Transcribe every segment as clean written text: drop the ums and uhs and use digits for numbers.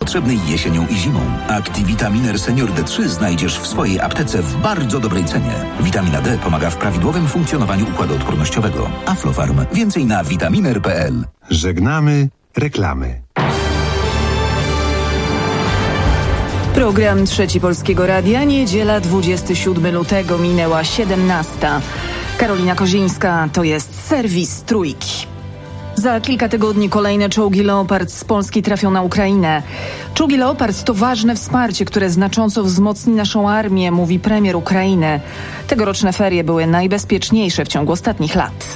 potrzebnej jesienią i zimą. Activitaminner Senior D3 znajdziesz w swojej aptece w bardzo dobrej cenie. Witamina D pomaga w prawidłowym funkcjonowaniu układu odpornościowego. Aflofarm. Więcej na vitaminer.pl. Żegnamy reklamy. Program Trzeci Polskiego Radia. Niedziela 27 lutego, minęła 17. Karolina Kozińska, to jest serwis Trójki. Za kilka tygodni kolejne czołgi Leopard z Polski trafią na Ukrainę. Czołgi Leopard to ważne wsparcie, które znacząco wzmocni naszą armię, mówi premier Ukrainy. Tegoroczne ferie były najbezpieczniejsze w ciągu ostatnich lat.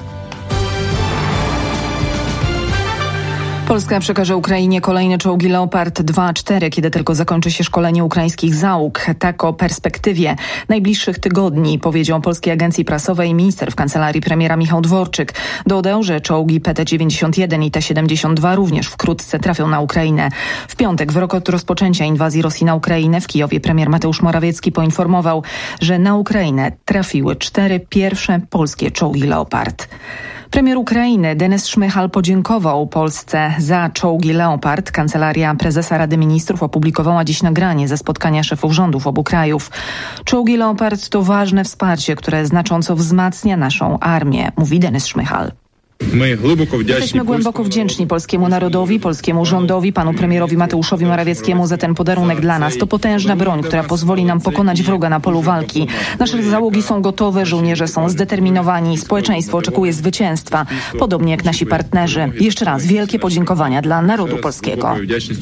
Polska przekaże Ukrainie kolejne czołgi Leopard 2-4, kiedy tylko zakończy się szkolenie ukraińskich załóg. Tak o perspektywie najbliższych tygodni powiedział Polskiej Agencji Prasowej minister w kancelarii premiera Michał Dworczyk. Dodał, że czołgi PT-91 i T-72 również wkrótce trafią na Ukrainę. W piątek, w rok od rozpoczęcia inwazji Rosji na Ukrainę, w Kijowie premier Mateusz Morawiecki poinformował, że na Ukrainę trafiły 4 pierwsze polskie czołgi Leopard. Premier Ukrainy Denys Szmychal podziękował Polsce za czołgi Leopard. Kancelaria prezesa Rady Ministrów opublikowała dziś nagranie ze spotkania szefów rządów obu krajów. Czołgi Leopard to ważne wsparcie, które znacząco wzmacnia naszą armię, mówi Denys Szmychal. Jesteśmy głęboko wdzięczni polskiemu narodowi, polskiemu rządowi, panu premierowi Mateuszowi Morawieckiemu za ten podarunek dla nas. To potężna broń, która pozwoli nam pokonać wroga na polu walki. Nasze załogi są gotowe, żołnierze są zdeterminowani, społeczeństwo oczekuje zwycięstwa, podobnie jak nasi partnerzy. Jeszcze raz wielkie podziękowania dla narodu polskiego.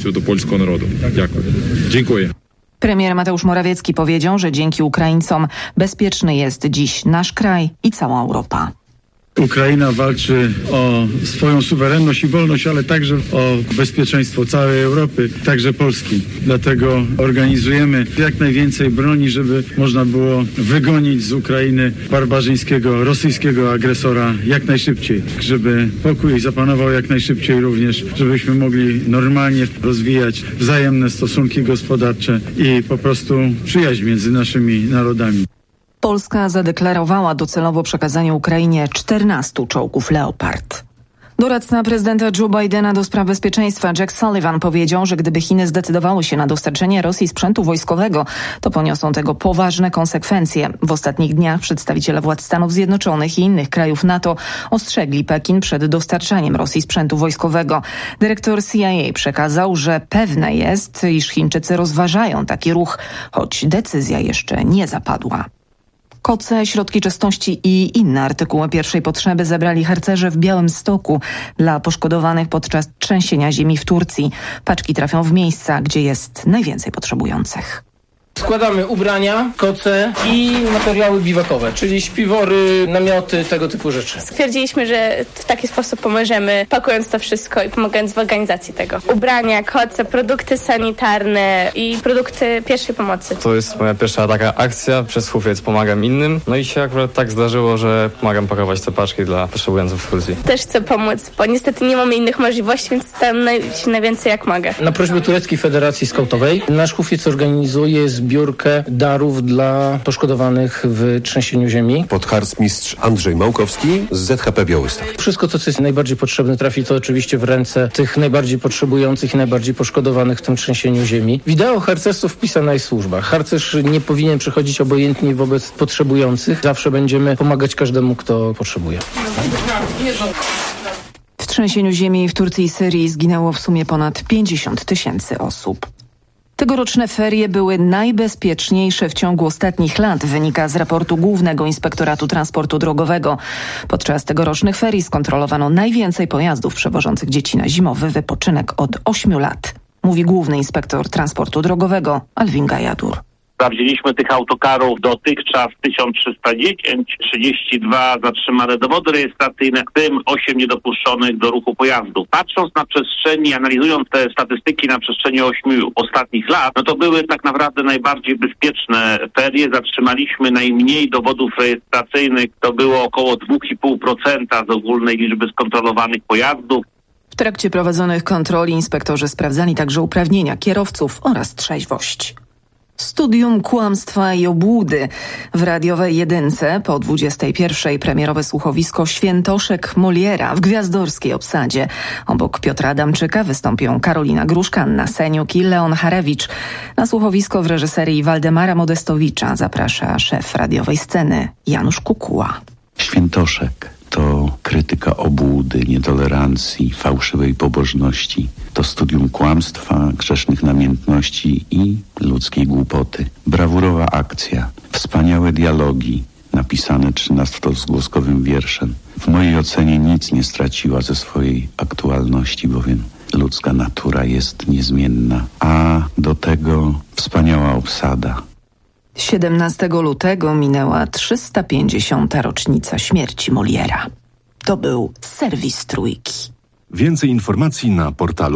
Dziękuję. Premier Mateusz Morawiecki powiedział, że dzięki Ukraińcom bezpieczny jest dziś nasz kraj i cała Europa. Ukraina walczy o swoją suwerenność i wolność, ale także o bezpieczeństwo całej Europy, także Polski. Dlatego organizujemy jak najwięcej broni, żeby można było wygonić z Ukrainy barbarzyńskiego, rosyjskiego agresora jak najszybciej, żeby pokój zapanował jak najszybciej również, żebyśmy mogli normalnie rozwijać wzajemne stosunki gospodarcze i po prostu przyjaźń między naszymi narodami. Polska zadeklarowała docelowo przekazanie Ukrainie 14 czołgów Leopard. Doradca prezydenta Joe Bidena do spraw bezpieczeństwa Jack Sullivan powiedział, że gdyby Chiny zdecydowały się na dostarczenie Rosji sprzętu wojskowego, to poniosą tego poważne konsekwencje. W ostatnich dniach przedstawiciele władz Stanów Zjednoczonych i innych krajów NATO ostrzegli Pekin przed dostarczaniem Rosji sprzętu wojskowego. Dyrektor CIA przekazał, że pewne jest, iż Chińczycy rozważają taki ruch, choć decyzja jeszcze nie zapadła. Koce, środki czystości i inne artykuły pierwszej potrzeby zebrali harcerze w Białymstoku dla poszkodowanych podczas trzęsienia ziemi w Turcji. Paczki trafią w miejsca, gdzie jest najwięcej potrzebujących. Składamy ubrania, koce i materiały biwakowe, czyli śpiwory, namioty, tego typu rzeczy. Stwierdziliśmy, że w taki sposób pomożemy, pakując to wszystko i pomagając w organizacji tego. Ubrania, koce, produkty sanitarne i produkty pierwszej pomocy. To jest moja pierwsza taka akcja, przez hufiec pomagam innym. No i się akurat tak zdarzyło, że pomagam pakować te paczki dla potrzebujących w Turcji. Też chcę pomóc, bo niestety nie mamy innych możliwości, więc staram się najwięcej jak mogę. Na prośbę Tureckiej Federacji Skautowej nasz hufiec organizuje zbiórkę darów dla poszkodowanych w trzęsieniu ziemi. Podharcmistrz Andrzej Małkowski z ZHP Białystok. Wszystko to, co jest najbardziej potrzebne, trafi to oczywiście w ręce tych najbardziej potrzebujących i najbardziej poszkodowanych w tym trzęsieniu ziemi. Wideo harcerstwo wpisana jest służba. Harcerz nie powinien przechodzić obojętnie wobec potrzebujących. Zawsze będziemy pomagać każdemu, kto potrzebuje. W trzęsieniu ziemi w Turcji i Syrii zginęło w sumie ponad 50 000 osób. Tegoroczne ferie były najbezpieczniejsze w ciągu ostatnich lat, wynika z raportu Głównego Inspektoratu Transportu Drogowego. Podczas tegorocznych ferii skontrolowano najwięcej pojazdów przewożących dzieci na zimowy wypoczynek od 8 lat, mówi Główny Inspektor Transportu Drogowego Alwin Gajadur. Zawzięliśmy tych autokarów dotychczas 1310, 32 zatrzymane dowody rejestracyjne, w tym 8 niedopuszczonych do ruchu pojazdów. Patrząc na przestrzeni, analizując te statystyki na przestrzeni 8 ostatnich lat, no to były tak naprawdę najbardziej bezpieczne ferie. Zatrzymaliśmy najmniej dowodów rejestracyjnych, to było około 2,5% z ogólnej liczby skontrolowanych pojazdów. W trakcie prowadzonych kontroli inspektorzy sprawdzali także uprawnienia kierowców oraz trzeźwość. Studium kłamstwa i obłudy. W radiowej jedynce po 21:00 premierowe słuchowisko Świętoszek Moliera w gwiazdorskiej obsadzie. Obok Piotra Adamczyka wystąpią Karolina Gruszka, Anna Seniuk i Leon Harewicz. Na słuchowisko w reżyserii Waldemara Modestowicza zaprasza szef radiowej sceny Janusz Kukuła. Świętoszek to krytyka obłudy, nietolerancji, fałszywej pobożności. To studium kłamstwa, grzesznych namiętności i ludzkiej głupoty. Brawurowa akcja, wspaniałe dialogi, napisane 13-zgłoskowym wierszem. W mojej ocenie nic nie straciła ze swojej aktualności, bowiem ludzka natura jest niezmienna. A do tego wspaniała obsada. 17 lutego minęła 350. rocznica śmierci Moliera. To był serwis Trójki. Więcej informacji na portalu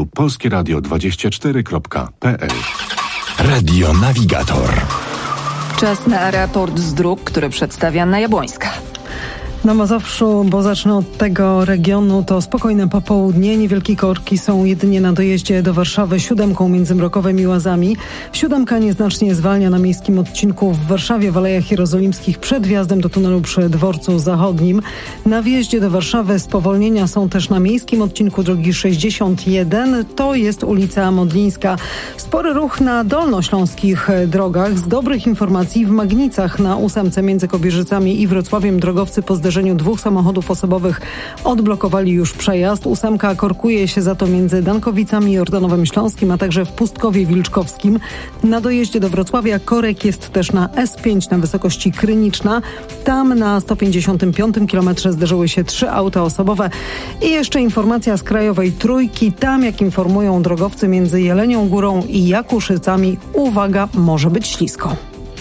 polskieradio24.pl. Radio Navigator. Czas na raport z dróg, który przedstawia Anna Jabłońska. Na Mazowszu, bo zacznę od tego regionu, to spokojne popołudnie. Niewielkie korki są jedynie na dojeździe do Warszawy 7 między Mrokowem i Łazami. 7 nieznacznie zwalnia na miejskim odcinku w Warszawie w Alejach Jerozolimskich przed wjazdem do tunelu przy Dworcu Zachodnim. Na wjeździe do Warszawy spowolnienia są też na miejskim odcinku drogi 61. To jest ulica Modlińska. Spory ruch na dolnośląskich drogach. Z dobrych informacji w Magnicach na 8 między Kobierzycami i Wrocławiem drogowcy po zderzeniu 2 samochodów osobowych odblokowali już przejazd. 8 korkuje się za to między Dankowicami i Ordanowem Śląskim, a także w Pustkowie Wilczkowskim. Na dojeździe do Wrocławia korek jest też na S5 na wysokości Kryniczna. Tam na 155 kilometrze zderzyły się 3 auta osobowe. I jeszcze informacja z Krajowej Trójki. Tam, jak informują drogowcy, między Jelenią Górą i Jakuszycami, uwaga, może być ślisko.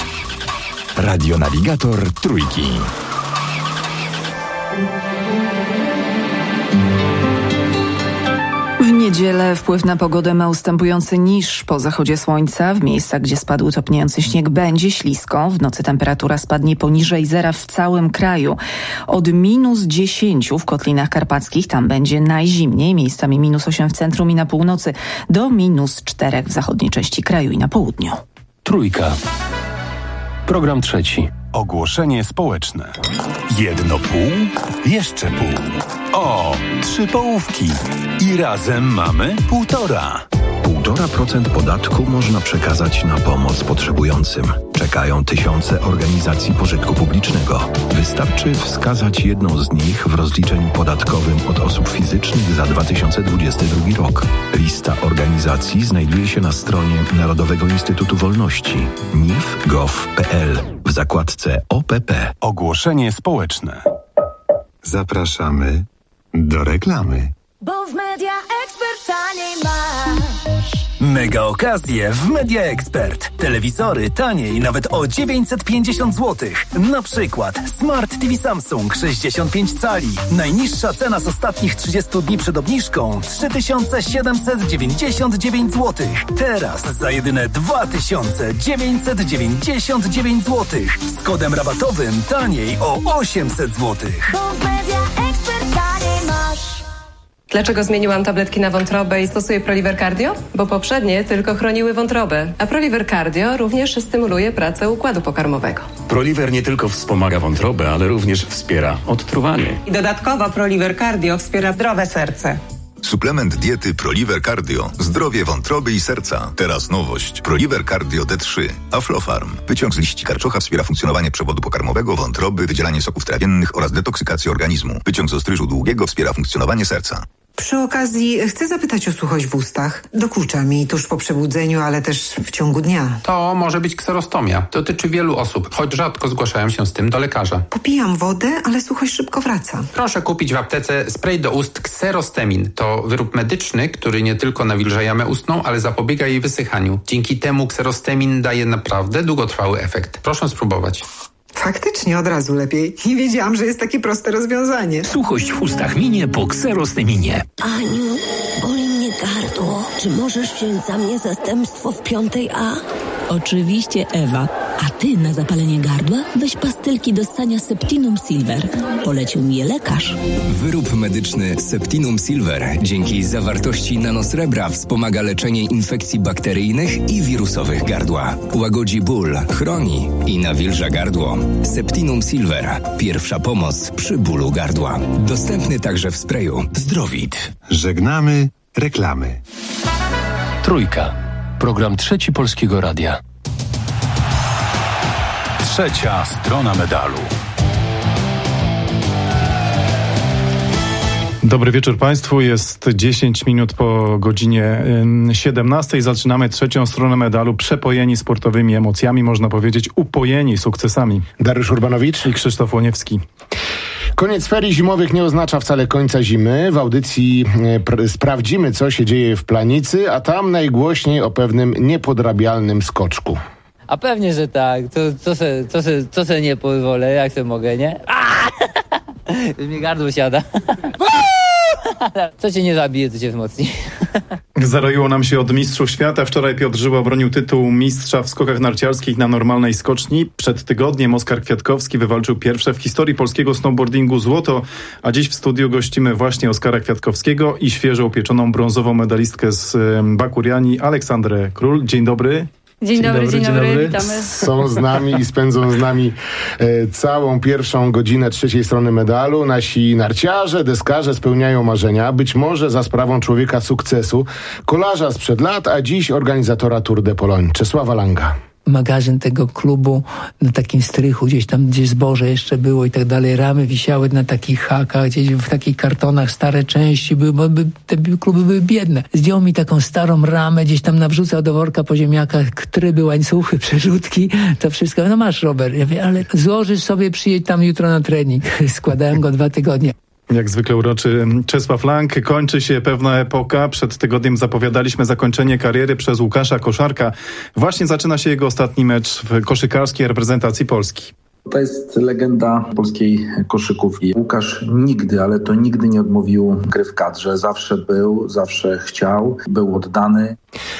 Radio Navigator Trójki. W niedzielę wpływ na pogodę ma ustępujący niż po zachodzie słońca. W miejscach, gdzie spadł topniejący śnieg, będzie ślisko. W nocy temperatura spadnie poniżej zera w całym kraju. Od -10 w Kotlinach Karpackich, tam będzie najzimniej, miejscami -8 w centrum i na północy, do -4 w zachodniej części kraju i na południu. Trójka. Program trzeci. Ogłoszenie społeczne. 1 pół, jeszcze pół. O, 3 połówki. I razem mamy 1,5. 1,5% podatku można przekazać na pomoc potrzebującym. Czekają tysiące organizacji pożytku publicznego. Wystarczy wskazać jedną z nich w rozliczeniu podatkowym od osób fizycznych za 2022 rok. Lista organizacji znajduje się na stronie Narodowego Instytutu Wolności nif.gov.pl w zakładce OPP. Ogłoszenie społeczne. Zapraszamy do reklamy. Bo w Media Expert taniej masz. Mega okazje w Media Expert. Telewizory taniej nawet o 950 zł. Na przykład Smart TV Samsung 65 cali. Najniższa cena z ostatnich 30 dni przed obniżką 3799 zł. Teraz za jedyne 2999 zł. Z kodem rabatowym taniej o 800 zł. Bo w Media Expert taniej masz. Dlaczego zmieniłam tabletki na wątrobę i stosuję Proliver Cardio? Bo poprzednie tylko chroniły wątrobę, a Proliver Cardio również stymuluje pracę układu pokarmowego. Proliver nie tylko wspomaga wątrobę, ale również wspiera odtruwanie. I dodatkowo Proliver Cardio wspiera zdrowe serce. Suplement diety Proliver Cardio. Zdrowie wątroby i serca. Teraz nowość. Proliver Cardio D3. Aflofarm. Wyciąg z liści karczocha wspiera funkcjonowanie przewodu pokarmowego, wątroby, wydzielanie soków trawiennych oraz detoksykację organizmu. Wyciąg z ostryżu długiego wspiera funkcjonowanie serca. Przy okazji chcę zapytać o suchość w ustach. Dokucza mi tuż po przebudzeniu, ale też w ciągu dnia. To może być kserostomia. Dotyczy wielu osób, choć rzadko zgłaszają się z tym do lekarza. Popijam wodę, ale suchość szybko wraca. Proszę kupić w aptece spray do ust Xerostemin. To wyrób medyczny, który nie tylko nawilża jamę ustną, ale zapobiega jej wysychaniu. Dzięki temu Xerostemin daje naprawdę długotrwały efekt. Proszę spróbować. Faktycznie od razu lepiej. Nie wiedziałam, że jest takie proste rozwiązanie. Suchość w ustach minie po Xerosteminie. Aniu, boli mnie gardło. Czy możesz wziąć za mnie zastępstwo w 5A? Oczywiście, Ewa. A ty na zapalenie gardła weź pastylki do ssania Septinum Silver. Polecił mi je lekarz. Wyrób medyczny Septinum Silver dzięki zawartości nanosrebra wspomaga leczenie infekcji bakteryjnych i wirusowych gardła. Łagodzi ból, chroni i nawilża gardło. Septinum Silver. Pierwsza pomoc przy bólu gardła. Dostępny także w sprayu Zdrowit. Żegnamy reklamy. Trójka. Program Trzeci Polskiego Radia. Trzecia strona medalu. Dobry wieczór Państwu. Jest 10 minut po godzinie 17. Zaczynamy trzecią stronę medalu. Przepojeni sportowymi emocjami, można powiedzieć upojeni sukcesami. Dariusz Urbanowicz i Krzysztof Łoniewski. Koniec ferii zimowych nie oznacza wcale końca zimy. W audycji sprawdzimy, co się dzieje w Planicy, a tam najgłośniej o pewnym niepodrabialnym skoczku. A pewnie, że tak. Co se nie pozwolę, jak se mogę, nie? Mi gardło siada. Co cię nie zabije, to cię wzmocni. Zaroiło nam się od mistrzów świata. Wczoraj Piotr Żyła obronił tytuł mistrza w skokach narciarskich na normalnej skoczni. Przed tygodniem Oskar Kwiatkowski wywalczył pierwsze w historii polskiego snowboardingu złoto, a dziś w studiu gościmy właśnie Oskara Kwiatkowskiego i świeżo upieczoną brązową medalistkę z Bakuriani, Aleksandrę Król. Dzień dobry. Dzień dobry, witamy. Są z nami i spędzą z nami całą pierwszą godzinę trzeciej strony medalu. Nasi narciarze, deskarze spełniają marzenia, być może za sprawą człowieka sukcesu, kolarza sprzed lat, a dziś organizatora Tour de Pologne, Czesława Langa. Magazyn tego klubu na takim strychu, gdzieś tam, gdzie zboże jeszcze było i tak dalej, ramy wisiały na takich hakach, gdzieś w takich kartonach, stare części były, bo te kluby były biedne. Zdjął mi taką starą ramę, gdzieś tam nawrzucał do worka po ziemniakach tryby, łańcuchy, przerzutki, to wszystko. No masz, Robert. Ja mówię, ale złożysz sobie, przyjedź tam jutro na trening. Składałem go 2 tygodnie. Jak zwykle uroczy Czesław Lang. Kończy się pewna epoka. Przed tygodniem zapowiadaliśmy zakończenie kariery przez Łukasza Koszarka. Właśnie zaczyna się jego ostatni mecz w koszykarskiej reprezentacji Polski. To jest legenda polskiej koszykówki. Łukasz nigdy, ale to nigdy nie odmówił gry w kadrze. Zawsze był, zawsze chciał, był oddany.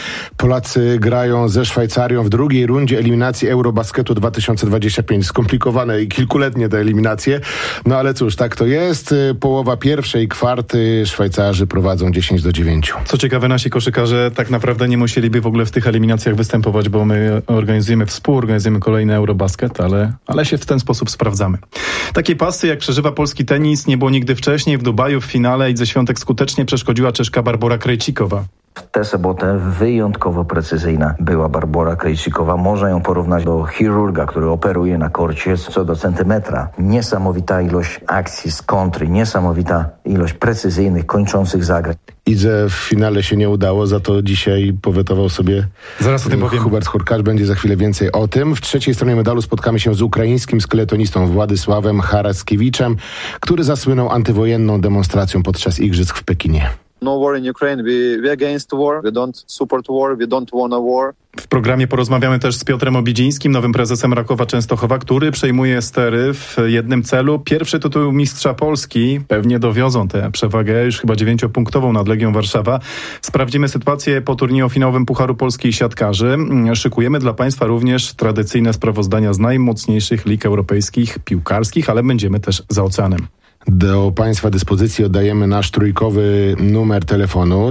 Polacy grają ze Szwajcarią w drugiej rundzie eliminacji Eurobasketu 2025. Skomplikowane i kilkuletnie te eliminacje. No ale cóż, tak to jest. Połowa pierwszej kwarty Szwajcarzy prowadzą 10-9. Co ciekawe, nasi koszykarze tak naprawdę nie musieliby w ogóle w tych eliminacjach występować, bo my współorganizujemy kolejny Eurobasket, ale się w ten sposób sprawdzamy. Takiej pasy, jak przeżywa polski tenis, nie było nigdy wcześniej. W Dubaju w finale Idze Świątek skutecznie przeszkodziła Czeszka Barbora Krejcikowa. W tę sobotę wyjątkowo precyzyjna była Barbora Krejcikowa. Można ją porównać do chirurga, który operuje na korcie co do centymetra. Niesamowita ilość akcji z kontry, niesamowita ilość precyzyjnych, kończących zagrań. Idze w finale się nie udało, za to dzisiaj powetował sobie zaraz o tym powiem. Hubert Hurkacz. Będzie za chwilę więcej o tym. W trzeciej stronie medalu spotkamy się z ukraińskim skeletonistą Władysławem Harackiewiczem, który zasłynął antywojenną demonstracją podczas igrzysk w Pekinie. No war in Ukraine. We against war. We don't support war. We don't want a war. W programie porozmawiamy też z Piotrem Obidzińskim, nowym prezesem Rakowa Częstochowa, który przejmuje stery w jednym celu. Pierwszy tytuł mistrza Polski. Pewnie dowiozą tę przewagę, już chyba 9-punktową nad Legią Warszawa. Sprawdzimy sytuację po turnieju finałowym Pucharu Polskiej Siatkarzy. Szykujemy dla Państwa również tradycyjne sprawozdania z najmocniejszych lig europejskich piłkarskich, ale będziemy też za oceanem. Do Państwa dyspozycji oddajemy nasz trójkowy numer telefonu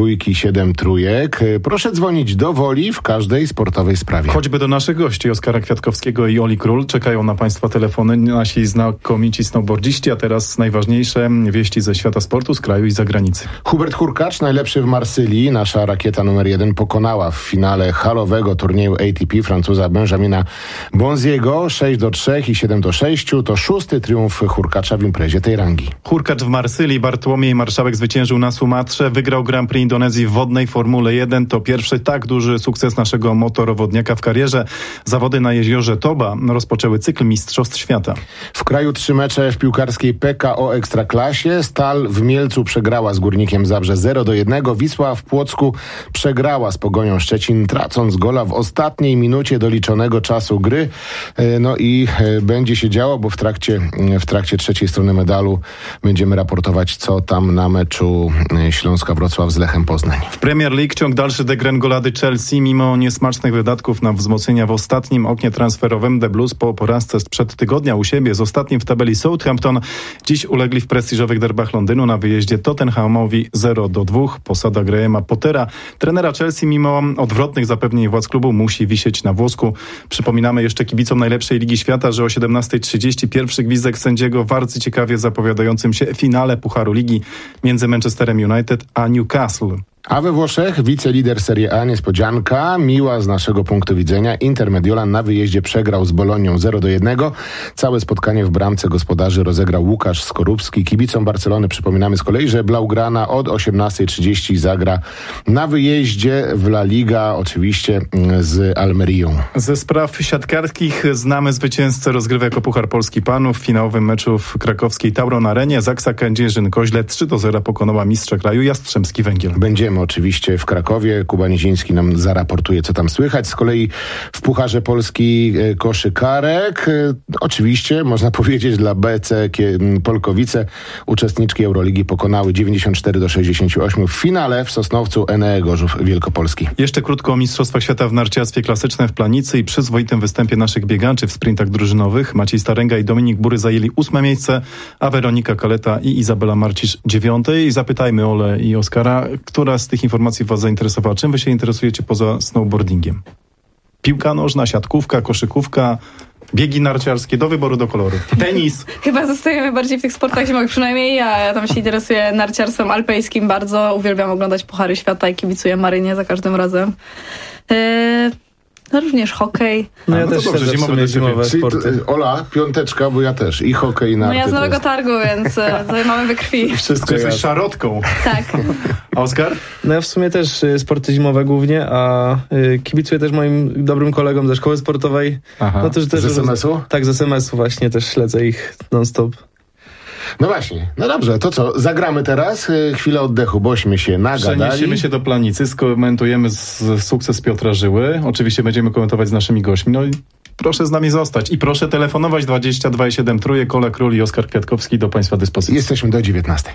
22 73. Proszę dzwonić do woli w każdej sportowej sprawie. Choćby do naszych gości Oskara Kwiatkowskiego i Oli Król. Czekają na Państwa telefony nasi znakomici snowboardziści, a teraz najważniejsze wieści ze świata sportu, z kraju i zagranicy. Hubert Hurkacz, najlepszy w Marsylii. Nasza rakieta numer 1 pokonała w finale halowego turnieju ATP Francuza Benjamina Bonziego 6-3 i 7-6. To 6. triumf Hurkacza w imprezie tej rangi. Hurkacz w Marsylii. Bartłomiej Marszałek zwyciężył na Sumatrze. Wygrał Grand Prix Indonezji w wodnej Formule 1. To pierwszy tak duży sukces naszego motorowodniaka w karierze. Zawody na jeziorze Toba rozpoczęły cykl Mistrzostw Świata. W kraju 3 mecze w piłkarskiej PKO Ekstraklasie. Stal w Mielcu przegrała z Górnikiem Zabrze 0-1. Wisła w Płocku przegrała z Pogonią Szczecin, tracąc gola w ostatniej minucie doliczonego czasu gry. No i będzie się działo, bo w trakcie trzeciej strony medalu medalu będziemy raportować, co tam na meczu Śląska-Wrocław z Lechem Poznań. W Premier League ciąg dalszy degrengolady Chelsea. Mimo niesmacznych wydatków na wzmocnienia w ostatnim oknie transferowym, The Blues po porażce sprzed tygodnia u siebie z ostatnim w tabeli Southampton dziś ulegli w prestiżowych derbach Londynu na wyjeździe Tottenhamowi 0-2. Posada Grahama Pottera, trenera Chelsea, mimo odwrotnych zapewnień władz klubu musi wisieć na włosku. Przypominamy jeszcze kibicom najlepszej ligi świata, że o 17:30 pierwszy gwizdek sędziego w bardzo ciekawie zapowiadającym się finale Pucharu Ligi między Manchesterem United a Newcastle. A we Włoszech wicelider Serie A, niespodzianka, miła z naszego punktu widzenia. Inter Mediolan na wyjeździe przegrał z Bolonią 0-1. Całe spotkanie w bramce gospodarzy rozegrał Łukasz Skorupski. Kibicom Barcelony przypominamy z kolei, że Blaugrana od 18:30 zagra na wyjeździe w La Liga, oczywiście z Almerią. Ze spraw siatkarskich znamy zwycięzcę rozgrywek o Puchar Polski Panów. W finałowym meczu w krakowskiej Tauron Arenie Zaksa Kędzierzyn-Koźle 3-0 pokonała mistrza kraju Jastrzębski Węgiel. Będziemy oczywiście w Krakowie. Kuba Niziński nam zaraportuje, co tam słychać. Z kolei w Pucharze Polski koszykarek, oczywiście można powiedzieć dla BC Polkowice, uczestniczki Euroligi pokonały 94-68 w finale w Sosnowcu Enea Gorzów Wielkopolski. Jeszcze krótko o Mistrzostwach Świata w narciarstwie klasycznym w Planicy i przyzwoitym występie naszych biegaczy w sprintach drużynowych. Maciej Staręga i Dominik Bury zajęli 8. miejsce, a Weronika Kaleta i Izabela Marcisz 9. I zapytajmy Ole i Oskara, która z tych informacji was zainteresowała? Czym wy się interesujecie poza snowboardingiem? Piłka nożna, siatkówka, koszykówka, biegi narciarskie, do wyboru, do koloru. Tenis. Chyba zostajemy bardziej w tych sportach zimowych, przynajmniej ja tam się interesuję narciarstwem alpejskim bardzo. Uwielbiam oglądać Puchary Świata i kibicuję Marynie za każdym razem. No również hokej. No ja też dobrze, zimowe sporty. Ola, piąteczka, bo ja też. I hokej, i narty. No ja z Nowego Targu, więc to mamy we krwi. Wszystko jesteś szarotką. Tak. A Oskar? No ja w sumie też sporty zimowe głównie, a kibicuję też moim dobrym kolegom ze szkoły sportowej. Aha. No też z SMS-u? Tak, z SMS-u właśnie, też śledzę ich non-stop. No właśnie, no dobrze, to co, zagramy teraz chwilę oddechu, bośmy się nagadali. Przeniesiemy się do Planicy, skomentujemy sukces Piotra Żyły. Oczywiście będziemy komentować z naszymi gośćmi. No i proszę z nami zostać. I proszę telefonować 22,7 Trójek, Ola Król i Oskar Kwiatkowski do Państwa dyspozycji. Jesteśmy do 19.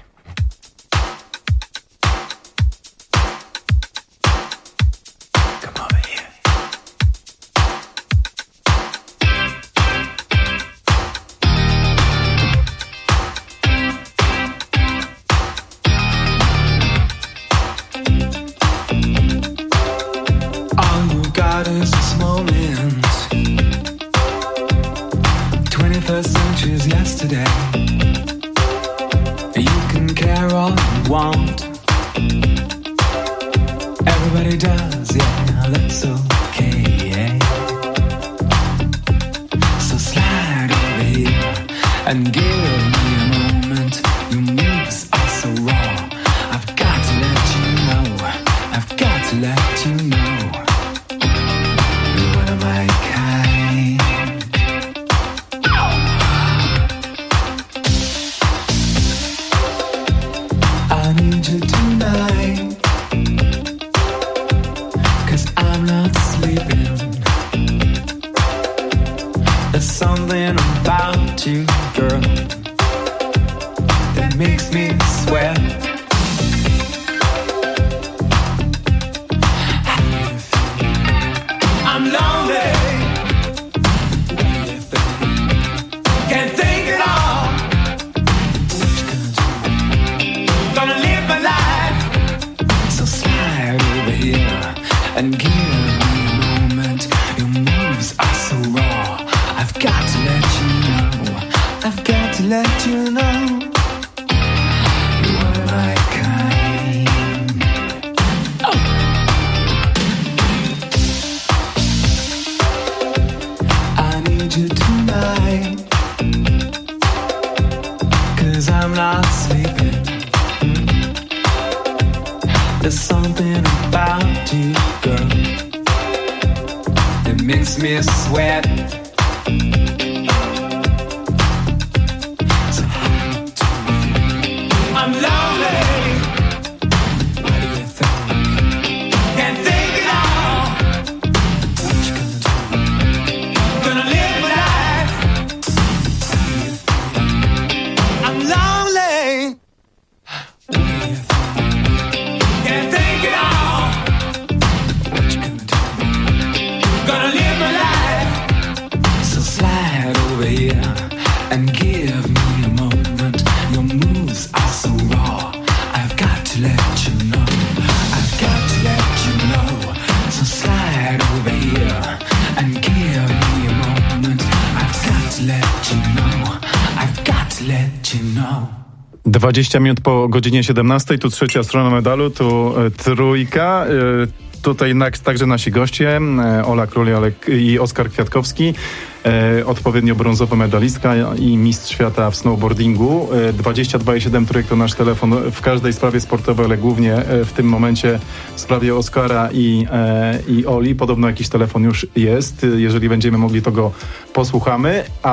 over here and give me a moment. I've got to let you know. I've got to let you know. 20 minut po godzinie 17, tu trzecia strona medalu, tu trójka. Tutaj także nasi goście, Ola Król i Oskar Kwiatkowski, odpowiednio brązowa medalistka i mistrz świata w snowboardingu. 22,7 trójek to nasz telefon w każdej sprawie sportowej, ale głównie w tym momencie w sprawie Oskara i Oli. Podobno jakiś telefon już jest. Jeżeli będziemy mogli, to go posłuchamy. A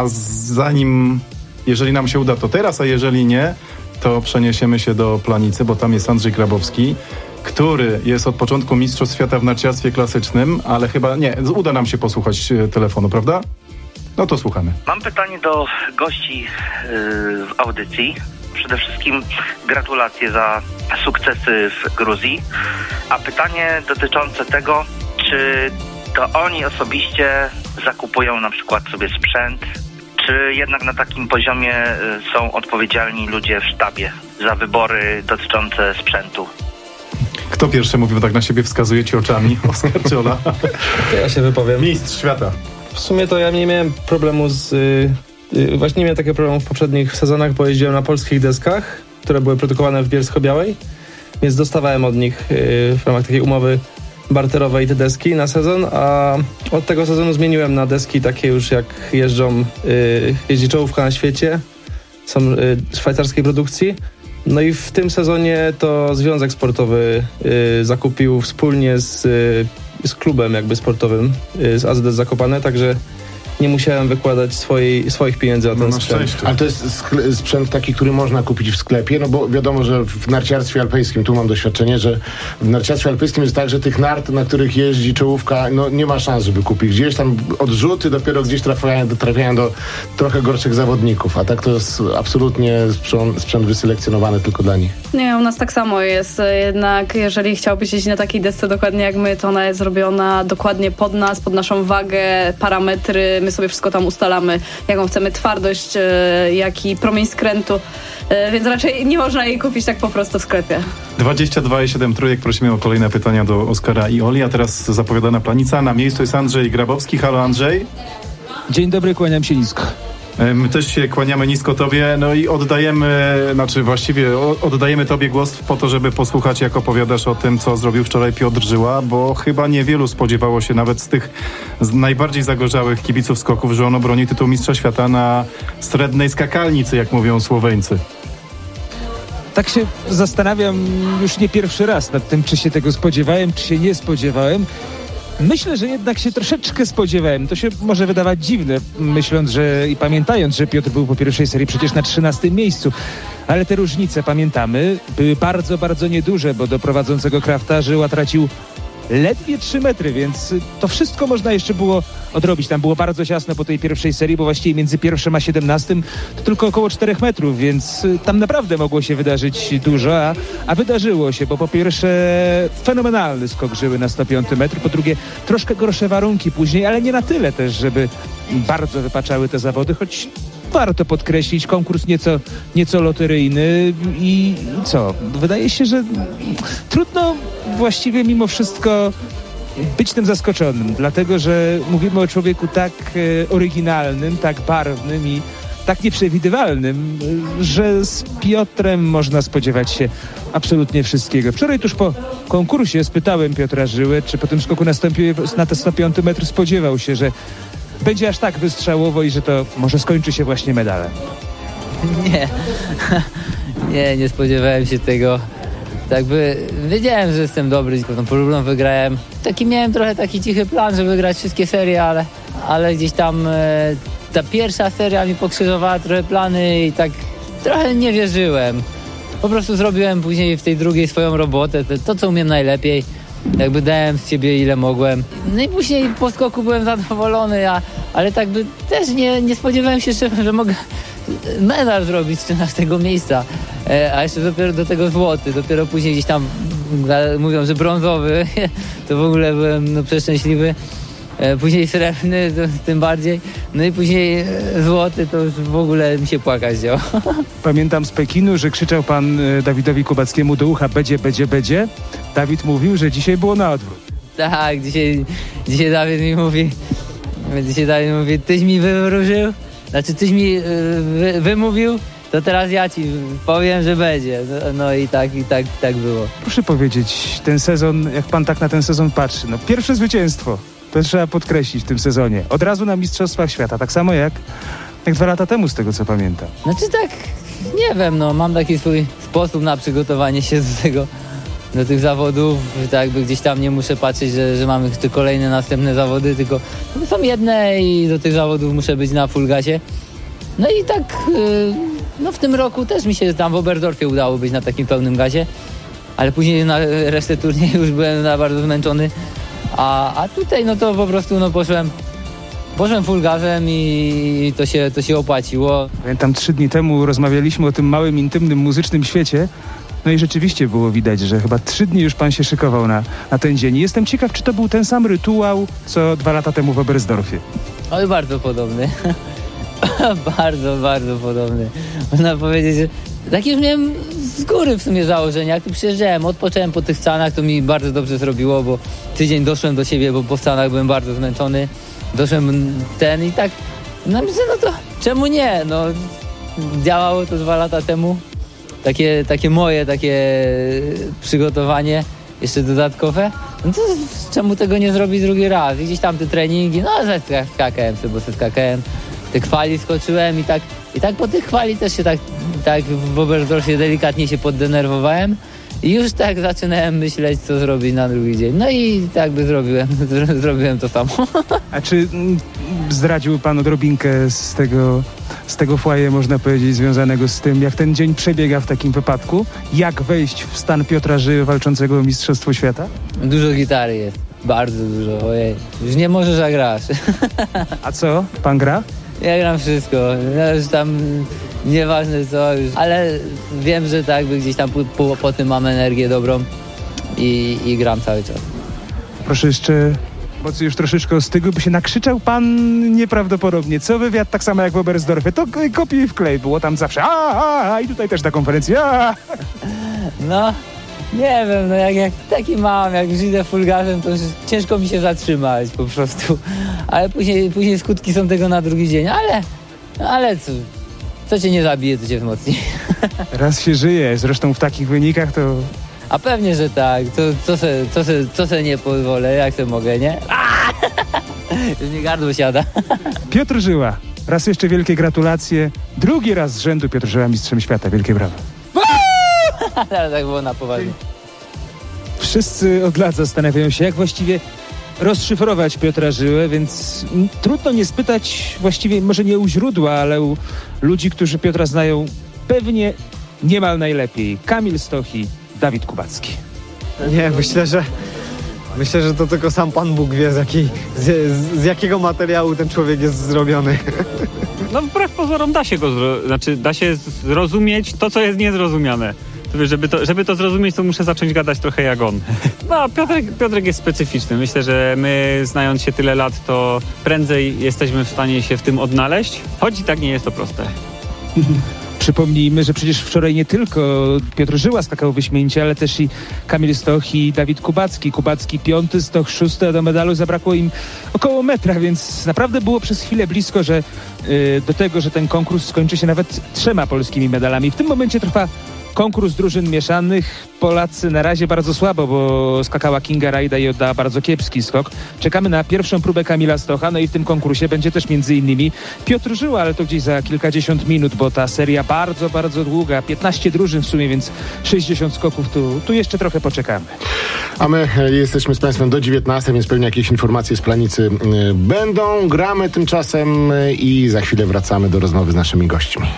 jeżeli nam się uda, to teraz, a jeżeli nie, to przeniesiemy się do Planicy, bo tam jest Andrzej Grabowski, który jest od początku mistrzostw świata w narciarstwie klasycznym, ale chyba nie, uda nam się posłuchać telefonu, prawda? No to słuchamy. Mam pytanie do gości w audycji. Przede wszystkim gratulacje za sukcesy w Gruzji, a pytanie dotyczące tego, czy to oni osobiście zakupują na przykład sobie sprzęt, czy jednak na takim poziomie są odpowiedzialni ludzie w sztabie za wybory dotyczące sprzętu? Kto pierwszy mówił, tak na siebie wskazujecie oczami? Oskar czy Ola? To ja się wypowiem. Mistrz świata. W sumie to ja nie miałem problemu właśnie nie miałem takiego problemu w poprzednich sezonach, bo jeździłem na polskich deskach, które były produkowane w Bielsko-Białej, więc dostawałem od nich w ramach takiej umowy barterowej te deski na sezon, a od tego sezonu zmieniłem na deski takie już jak jeździ czołówka na świecie, są szwajcarskiej produkcji. No i w tym sezonie to Związek Sportowy zakupił wspólnie z klubem jakby sportowym, z AZS Zakopane, także nie musiałem wykładać swoich pieniędzy na ten sprzęt. Ale to jest sprzęt taki, który można kupić w sklepie, no bo wiadomo, że w narciarstwie alpejskim, tu mam doświadczenie, że w narciarstwie alpejskim jest tak, że tych nart, na których jeździ czołówka, no nie ma szans, żeby kupić. Gdzieś tam odrzuty dopiero gdzieś trafiają do trochę gorszych zawodników, a tak to jest absolutnie sprzęt wyselekcjonowany tylko dla nich. Nie, u nas tak samo jest. Jednak jeżeli chciałbyś jeździć na takiej desce dokładnie jak my, to ona jest zrobiona dokładnie pod nas, pod naszą wagę, parametry. My sobie wszystko tam ustalamy, jaką chcemy twardość, jaki promień skrętu, więc raczej nie można jej kupić tak po prostu w sklepie. 22,7 trójek. Prosimy o kolejne pytania do Oskara i Oli, a teraz zapowiadana Planica. Na miejscu jest Andrzej Grabowski. Halo Andrzej. Dzień dobry, kłaniam się nisko. My też się kłaniamy nisko tobie, no i oddajemy tobie głos po to, żeby posłuchać, jak opowiadasz o tym, co zrobił wczoraj Piotr Żyła, bo chyba niewielu spodziewało się, nawet z tych najbardziej zagorzałych kibiców skoków, że on obroni tytuł mistrza świata na srednej skakalnicy, jak mówią Słoweńcy. Tak się zastanawiam już nie pierwszy raz nad tym, czy się tego spodziewałem, czy się nie spodziewałem. Myślę, że jednak się troszeczkę spodziewałem. To się może wydawać dziwne, myśląc, i pamiętając, że Piotr był po pierwszej serii przecież na 13. miejscu. Ale te różnice, pamiętamy, były bardzo, bardzo nieduże, bo do prowadzącego Krafta Żyła tracił ledwie 3 metry, więc to wszystko można jeszcze było odrobić. Tam było bardzo ciasno po tej pierwszej serii, bo właściwie między pierwszym a 17 to tylko około 4 metrów, więc tam naprawdę mogło się wydarzyć dużo, a wydarzyło się, bo po pierwsze fenomenalny skok Żyły na 105 metr, po drugie troszkę gorsze warunki później, ale nie na tyle też, żeby bardzo wypaczały te zawody, choć warto podkreślić, konkurs nieco loteryjny i co? Wydaje się, że trudno właściwie mimo wszystko być tym zaskoczonym, dlatego że mówimy o człowieku tak oryginalnym, tak barwnym i tak nieprzewidywalnym, że z Piotrem można spodziewać się absolutnie wszystkiego. Wczoraj tuż po konkursie spytałem Piotra Żyłę, czy po tym skoku na te 105 metr spodziewał się, że będzie aż tak wystrzałowo i że to może skończy się właśnie medalem. Nie spodziewałem się tego. Wiedziałem, że jestem dobry, tą próbną wygrałem. Miałem trochę taki cichy plan, żeby wygrać wszystkie serie, ale gdzieś tam ta pierwsza seria mi pokrzyżowała trochę plany i tak trochę nie wierzyłem. Po prostu zrobiłem później w tej drugiej swoją robotę, to co umiem najlepiej. Dałem z siebie ile mogłem. No i później po skoku byłem zadowolony, ale też nie spodziewałem się, że mogę medal zrobić z 13 miejsca. A jeszcze dopiero do tego złoty. Dopiero później gdzieś tam mówią, że brązowy. To w ogóle byłem przeszczęśliwy. Później srebrny, tym bardziej. No i później złoty, to już w ogóle mi się płakać działo. Pamiętam z Pekinu, że krzyczał pan Dawidowi Kubackiemu do ucha: będzie. Dawid mówił, że dzisiaj było na odwrót. Tak, dzisiaj Dawid mi mówi, tyś mi wywróżył, znaczy tyś mi wymówił, to teraz ja ci powiem, że będzie. No i tak było. Proszę powiedzieć, ten sezon, jak pan tak na ten sezon patrzy, no pierwsze zwycięstwo, to trzeba podkreślić w tym sezonie. Od razu na Mistrzostwach Świata, tak samo jak 2 lata temu, z tego co pamiętam. Znaczy tak, nie wiem, no mam taki swój sposób na przygotowanie się do tych zawodów, tak jakby gdzieś tam nie muszę patrzeć, że mamy te kolejne następne zawody, tylko są jedne i do tych zawodów muszę być na full gazie. No i tak, no w tym roku też mi się tam w Oberstdorfie udało być na takim pełnym gazie, ale później na resztę turnieju już byłem bardzo zmęczony, a tutaj no to po prostu no poszłem full gazem i to się opłaciło. Pamiętam 3 dni temu rozmawialiśmy o tym małym, intymnym, muzycznym świecie. No i rzeczywiście było widać, że chyba 3 dni już pan się szykował na ten dzień. I jestem ciekaw, czy to był ten sam rytuał, co 2 lata temu w Oberstdorfie. Oj, bardzo podobny. Bardzo, bardzo podobny. Można powiedzieć, że tak już miałem z góry w sumie założenia. Jak tu przyjeżdżałem, odpocząłem po tych Stanach, to mi bardzo dobrze zrobiło, bo tydzień doszłem do siebie, bo po Stanach byłem bardzo zmęczony. Doszłem i tak, no myślę, no to czemu nie? No, działało to 2 lata temu. Takie moje przygotowanie jeszcze dodatkowe. No to czemu tego nie zrobić drugi raz? I gdzieś tam te treningi, no skakałem sobie, bo sobie skakałem. Te kwali skoczyłem i tak po tych kwali też się tak w Oberstdorfie delikatnie się poddenerwowałem i już tak zaczynałem myśleć, co zrobić na drugi dzień. No i tak by zrobiłem to samo. A czy zdradził pan odrobinkę z tego foyer, można powiedzieć, związanego z tym, jak ten dzień przebiega w takim wypadku? Jak wejść w stan Piotra Żyły walczącego o Mistrzostwo Świata? Dużo gitary jest. Bardzo dużo. Ojej. Już nie możesz, a grasz. A co? Pan gra? Ja gram wszystko. Ja już tam nieważne co, ale wiem, że tak jakby gdzieś tam po tym mam energię dobrą i gram cały czas. Proszę jeszcze, bo już troszeczkę ostygły, by się nakrzyczał pan nieprawdopodobnie. Co wywiad, tak samo jak w Oberstdorfie, to kopiuj i wklej. Było tam zawsze i tutaj też na konferencji No, nie wiem, no jak taki mam, jak już idę full gazem, to już ciężko mi się zatrzymać po prostu. Ale później skutki są tego na drugi dzień, ale co cię nie zabije, to cię wzmocni. Raz się żyje, zresztą w takich wynikach to... A pewnie, że tak. Co se nie pozwolę, jak se mogę, nie? Już mi gardło siada. Piotr Żyła. Raz jeszcze wielkie gratulacje. 2. raz z rzędu Piotr Żyła mistrzem świata. Wielkie brawo. Ale tak było na poważnie. Wszyscy od lat zastanawiają się, jak właściwie rozszyfrować Piotra Żyłę, więc trudno nie spytać właściwie, może nie u źródła, ale u ludzi, którzy Piotra znają pewnie niemal najlepiej. Kamil Stoch i Dawid Kubacki. Nie, myślę, że to tylko sam Pan Bóg wie, z jakiego materiału ten człowiek jest zrobiony. No wbrew pozorom da się zrozumieć to, co jest niezrozumiane. Żeby to zrozumieć, to muszę zacząć gadać trochę jak on. No, Piotrek jest specyficzny. Myślę, że my, znając się tyle lat, to prędzej jesteśmy w stanie się w tym odnaleźć, choć i tak nie jest to proste. Przypomnijmy, że przecież wczoraj nie tylko Piotr Żyła skakał wyśmienicie, ale też i Kamil Stoch i Dawid Kubacki. Kubacki 5, Stoch 6, a do medalu zabrakło im około metra, więc naprawdę było przez chwilę blisko, że do tego, że ten konkurs skończy się nawet 3 polskimi medalami. W tym momencie trwa konkurs drużyn mieszanych. Polacy na razie bardzo słabo, bo skakała Kinga Rajda i oddała bardzo kiepski skok. Czekamy na pierwszą próbę Kamila Stocha, no i w tym konkursie będzie też między innymi Piotr Żyła, ale to gdzieś za kilkadziesiąt minut, bo ta seria bardzo, bardzo długa. 15 drużyn w sumie, więc 60 skoków. Tu jeszcze trochę poczekamy. A my jesteśmy z Państwem do 19, więc pewnie jakieś informacje z planicy będą. Gramy tymczasem i za chwilę wracamy do rozmowy z naszymi gośćmi.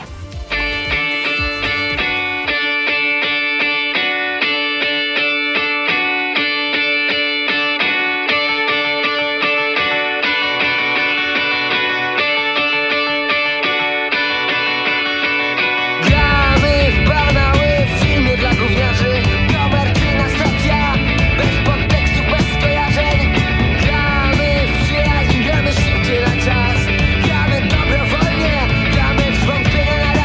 Gramy dobrowolnie, gramy w wątpienie na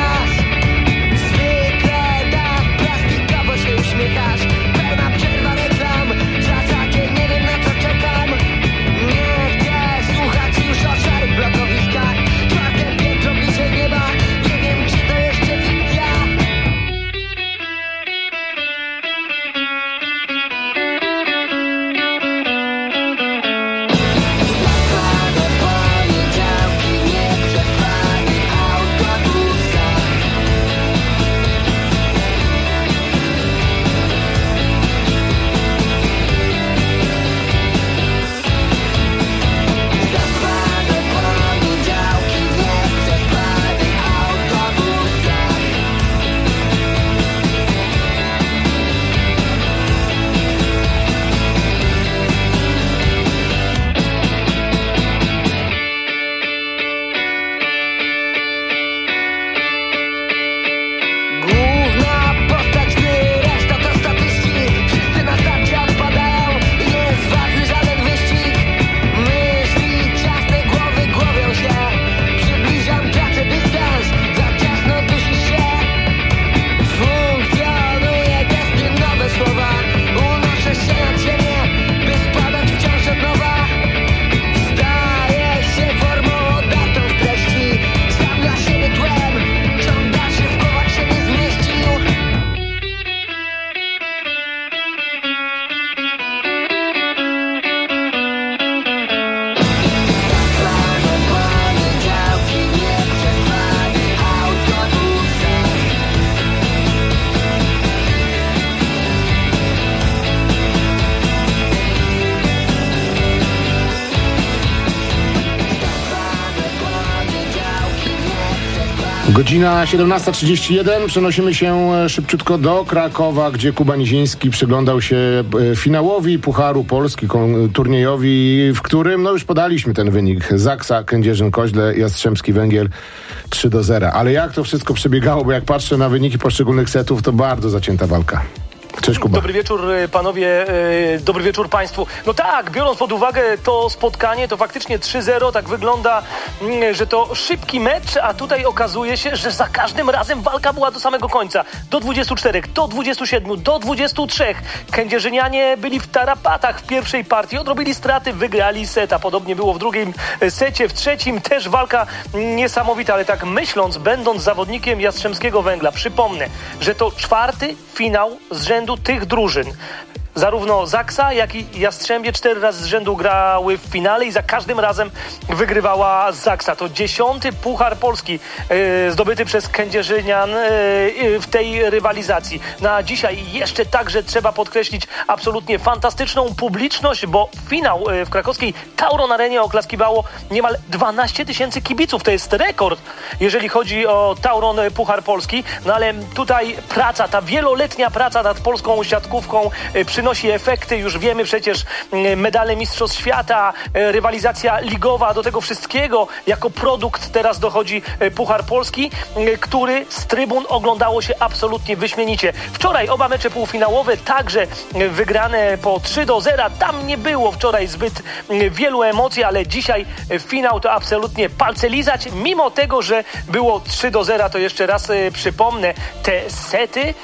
Godzina 17:31. Przenosimy się szybciutko do Krakowa, gdzie Kuba Niziński przyglądał się finałowi Pucharu Polski, turniejowi, w którym, już podaliśmy ten wynik. Zaksa, Kędzierzyn-Koźle, Jastrzębski Węgiel 3-0. Ale jak to wszystko przebiegało, bo jak patrzę na wyniki poszczególnych setów, to bardzo zacięta walka. Cześć, Kuba. Dobry wieczór panowie, dobry wieczór państwu. No tak, biorąc pod uwagę to spotkanie, to faktycznie 3-0, tak wygląda, że to szybki mecz, a tutaj okazuje się, że za każdym razem walka była do samego końca. Do 24, do 27, do 23. Kędzierzynianie byli w tarapatach w pierwszej partii, odrobili straty, wygrali set, a podobnie było w drugim secie, w trzecim też walka niesamowita, ale tak myśląc, będąc zawodnikiem Jastrzębskiego Węgla, przypomnę, że to 4. finał z rzędu tych drużyn. Zarówno Zaksa, jak i Jastrzębie 4 razy z rzędu grały w finale i za każdym razem wygrywała Zaksa. To 10. Puchar Polski zdobyty przez Kędzierzynian w tej rywalizacji. Na dzisiaj jeszcze także trzeba podkreślić absolutnie fantastyczną publiczność, bo finał w krakowskiej Tauron Arenie oklaskiwało niemal 12 000 kibiców. To jest rekord, jeżeli chodzi o Tauron Puchar Polski. No ale tutaj praca, ta wieloletnia praca nad polską siatkówką przynosi efekty. Już wiemy przecież medale Mistrzostw Świata, rywalizacja ligowa, do tego wszystkiego jako produkt teraz dochodzi Puchar Polski, który z trybun oglądało się absolutnie wyśmienicie. Wczoraj oba mecze półfinałowe także wygrane po 3-0. Tam nie było wczoraj zbyt wielu emocji, ale dzisiaj finał to absolutnie palce lizać. Mimo tego, że było 3-0, to jeszcze raz przypomnę te sety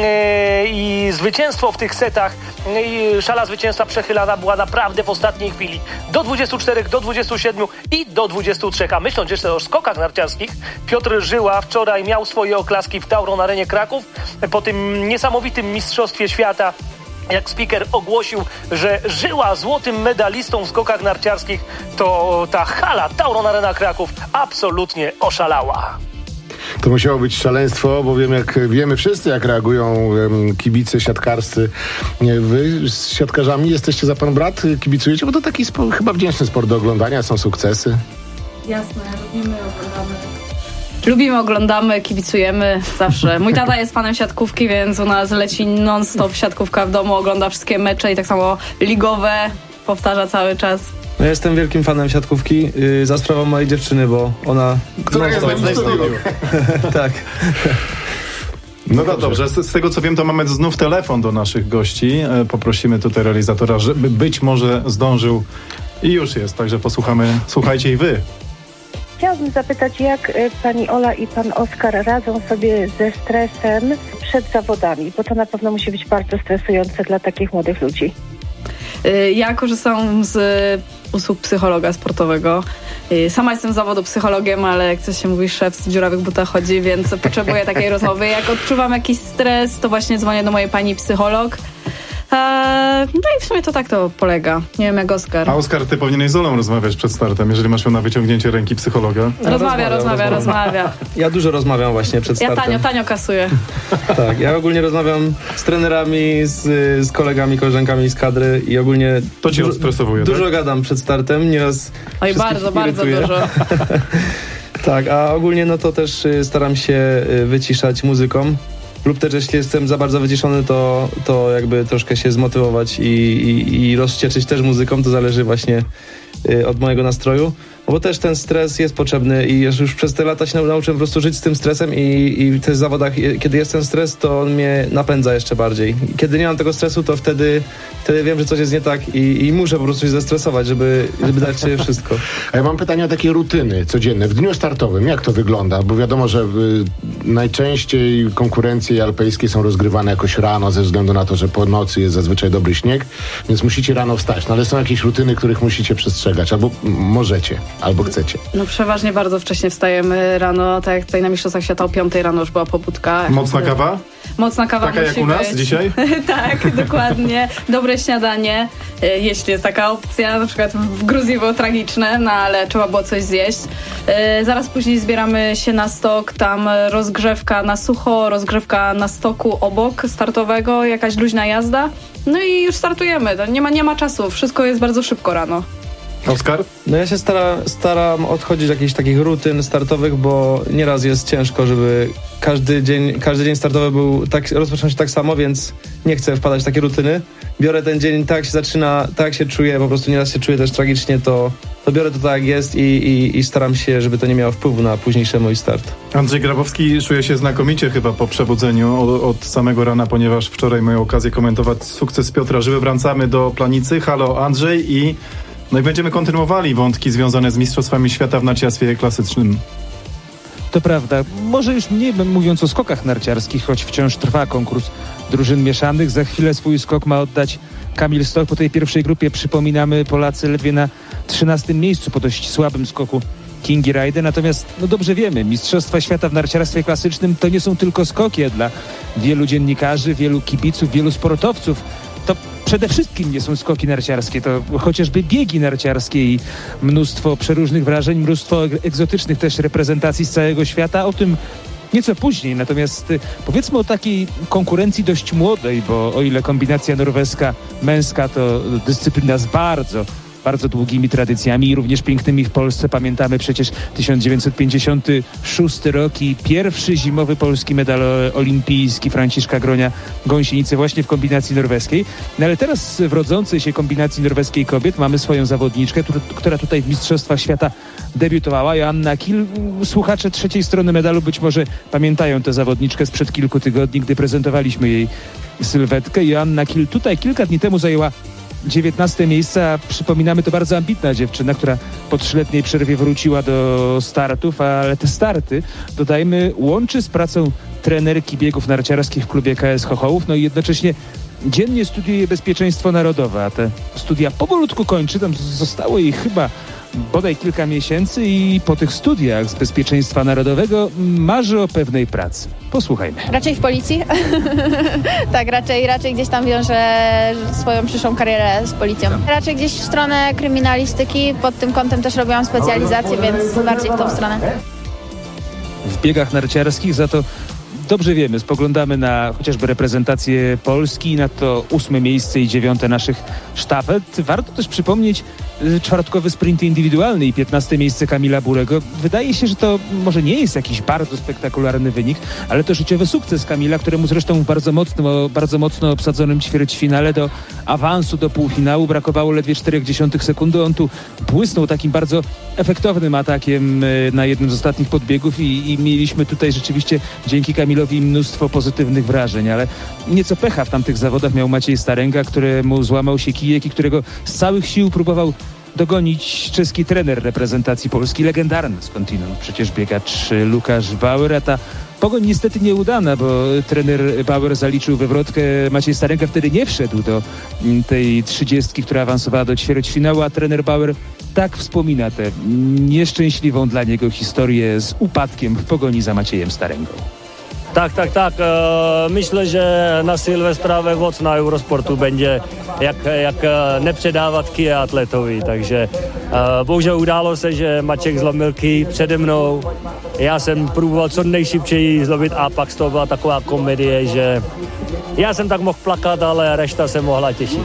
i zwycięstwo w tych setach i szala zwycięstwa przechylana była naprawdę w ostatniej chwili. Do 24, do 27 i do 23. A myśląc jeszcze o skokach narciarskich, Piotr Żyła wczoraj miał swoje oklaski w Tauron Arenie Kraków po tym niesamowitym mistrzostwie świata. Jak speaker ogłosił, że Żyła złotym medalistą w skokach narciarskich, to ta hala Tauron Arena Kraków absolutnie oszalała. To musiało być szaleństwo, bo wiemy wszyscy, jak reagują kibice siatkarscy. Wy z siatkarzami jesteście za pan brat? Kibicujecie? Bo to taki chyba wdzięczny sport do oglądania, są sukcesy. Jasne, lubimy, oglądamy, kibicujemy zawsze. Mój tata jest fanem siatkówki, więc u nas leci non-stop siatkówka w domu, ogląda wszystkie mecze i tak samo ligowe, powtarza cały czas. Ja jestem wielkim fanem siatkówki za sprawą mojej dziewczyny, bo ona... Która jest w studiu. Tak. No dobrze, z tego co wiem, to mamy znów telefon do naszych gości. Poprosimy tutaj realizatora, żeby być może zdążył i już jest, także słuchajcie i wy. Chciałabym zapytać, jak pani Ola i pan Oskar radzą sobie ze stresem przed zawodami, bo to na pewno musi być bardzo stresujące dla takich młodych ludzi. Ja korzystam z usług psychologa sportowego. Sama jestem z zawodu psychologiem, ale jak coś się mówi, szef z dziurawych butach chodzi, więc potrzebuję takiej rozmowy. Jak odczuwam jakiś stres, to właśnie dzwonię do mojej pani psycholog. No i w sumie to tak to polega. Nie wiem jak Oskar. A Oskar, ty powinieneś z Olą rozmawiać przed startem, jeżeli masz ją na wyciągnięcie ręki psychologa. Rozmawia. Ja dużo rozmawiam właśnie przed startem. Ja tanio kasuję. Tak, ja ogólnie rozmawiam z trenerami, z kolegami, koleżankami z kadry i ogólnie... To cię odstresowuje, dużo tak? gadam przed startem, nieraz... Oj, bardzo dużo. Tak, a ogólnie no to też staram się wyciszać muzyką. Lub też jeśli jestem za bardzo wyciszony, to jakby troszkę się zmotywować i rozścieczyć też muzyką, to zależy właśnie od mojego nastroju. Bo też ten stres jest potrzebny i już przez te lata się nauczyłem po prostu żyć z tym stresem i w tych zawodach, kiedy jest ten stres, to on mnie napędza jeszcze bardziej. Kiedy nie mam tego stresu, to wtedy wiem, że coś jest nie tak i muszę po prostu się zestresować, żeby dać sobie wszystko. A ja mam pytanie o takie rutyny codzienne. W dniu startowym jak to wygląda? Bo wiadomo, że najczęściej konkurencje alpejskie są rozgrywane jakoś rano ze względu na to, że po nocy jest zazwyczaj dobry śnieg, więc musicie rano wstać. No ale są jakieś rutyny, których musicie przestrzegać, albo możecie. Albo chcecie. No przeważnie bardzo wcześnie wstajemy rano, tak jak tutaj na Mistrzostwach Świata o 5 rano już była pobudka. Mocna kawa? Mocna kawa taka musi jak u nas być. dzisiaj? Tak, dokładnie. Dobre śniadanie, jeśli jest taka opcja. Na przykład w Gruzji było tragiczne, no ale trzeba było coś zjeść. Zaraz później zbieramy się na stok, tam rozgrzewka na sucho, rozgrzewka na stoku obok startowego, jakaś luźna jazda. No i już startujemy. To nie ma czasu, wszystko jest bardzo szybko rano. Oskar? No ja się staram odchodzić od jakichś takich rutyn startowych, bo nieraz jest ciężko, żeby każdy dzień startowy był rozpoczął się tak samo, więc nie chcę wpadać w takie rutyny. Biorę ten dzień, tak jak się zaczyna, tak jak się czuję, po prostu nieraz się czuję też tragicznie, to biorę to tak jak jest i staram się, żeby to nie miało wpływu na późniejszy mój start. Andrzej Grabowski czuje się znakomicie chyba po przebudzeniu od samego rana, ponieważ wczoraj miałem okazję komentować sukces Piotra Żyły. Wracamy do Planicy. Halo Andrzej i będziemy kontynuowali wątki związane z Mistrzostwami Świata w narciarstwie klasycznym. To prawda. Może już mniej mówiąc o skokach narciarskich, choć wciąż trwa konkurs drużyn mieszanych. Za chwilę swój skok ma oddać Kamil Stoch. Po tej pierwszej grupie, przypominamy, Polacy ledwie na 13. miejscu po dość słabym skoku Kingi Rajdy. Natomiast dobrze wiemy, Mistrzostwa Świata w narciarstwie klasycznym to nie są tylko skoki, a dla wielu dziennikarzy, wielu kibiców, wielu sportowców to przede wszystkim nie są skoki narciarskie, to chociażby biegi narciarskie i mnóstwo przeróżnych wrażeń, mnóstwo egzotycznych też reprezentacji z całego świata. O tym nieco później. Natomiast powiedzmy o takiej konkurencji dość młodej, bo o ile kombinacja norweska męska to dyscyplina z bardzo długimi tradycjami i również pięknymi w Polsce. Pamiętamy przecież 1956 rok i pierwszy zimowy polski medal olimpijski Franciszka Gronia-Gąsienicy właśnie w kombinacji norweskiej. No ale teraz w rodzącej się kombinacji norweskiej kobiet mamy swoją zawodniczkę, która tutaj w Mistrzostwach Świata debiutowała. Joanna Kiel. Słuchacze trzeciej strony medalu być może pamiętają tę zawodniczkę sprzed kilku tygodni, gdy prezentowaliśmy jej sylwetkę. Joanna Kiel tutaj kilka dni temu zajęła 19 miejsce, a przypominamy, to bardzo ambitna dziewczyna, która po 3-letniej przerwie wróciła do startów, ale te starty, dodajmy, łączy z pracą trenerki biegów narciarskich w klubie KS Chochołów, no i jednocześnie dziennie studiuje bezpieczeństwo narodowe, a te studia powolutku kończy, tam zostało jej chyba bodaj kilka miesięcy i po tych studiach z bezpieczeństwa narodowego marzy o pewnej pracy. Posłuchajmy. Raczej w policji. Tak, raczej gdzieś tam wiążę swoją przyszłą karierę z policją. Raczej gdzieś w stronę kryminalistyki, pod tym kątem też robiłam specjalizację, więc bardziej w tą stronę. W biegach narciarskich za to dobrze wiemy, spoglądamy na chociażby reprezentację Polski, na to 8. miejsce i 9. naszych sztafet. Warto też przypomnieć czwartkowy sprint indywidualny i 15. miejsce Kamila Burego. Wydaje się, że to może nie jest jakiś bardzo spektakularny wynik, ale to życiowy sukces Kamila, któremu zresztą w bardzo mocno obsadzonym ćwierćfinale do awansu do półfinału brakowało ledwie 0,4 sekundy. On tu błysnął takim bardzo efektownym atakiem na jednym z ostatnich podbiegów i mieliśmy tutaj rzeczywiście dzięki Kamilowi mnóstwo pozytywnych wrażeń, ale nieco pecha w tamtych zawodach miał Maciej Starenga, któremu złamał się kijek i którego z całych sił próbował dogonić czeski trener reprezentacji Polski, legendarny skądinąd przecież biegacz Łukasz Bauer, a ta pogoń niestety nieudana, bo trener Bauer zaliczył wywrotkę. Maciej Starenga wtedy nie wszedł do tej 30, która awansowała do ćwierćfinału, a trener Bauer tak wspomina tę nieszczęśliwą dla niego historię z upadkiem w pogoni za Maciejem Starengą. Tak. Myślę, że na Sylwestra we Vodz na Eurosportu będzie jak nepředávat kije atletovi. Takže bohužel událo se, že Matěk zlomil kij přede mnou. Já jsem próboval co nejšipčeji zlomit a pak z toho byla taková komedie, že já jsem tak mohl plakat, ale reszta se mohla těšit.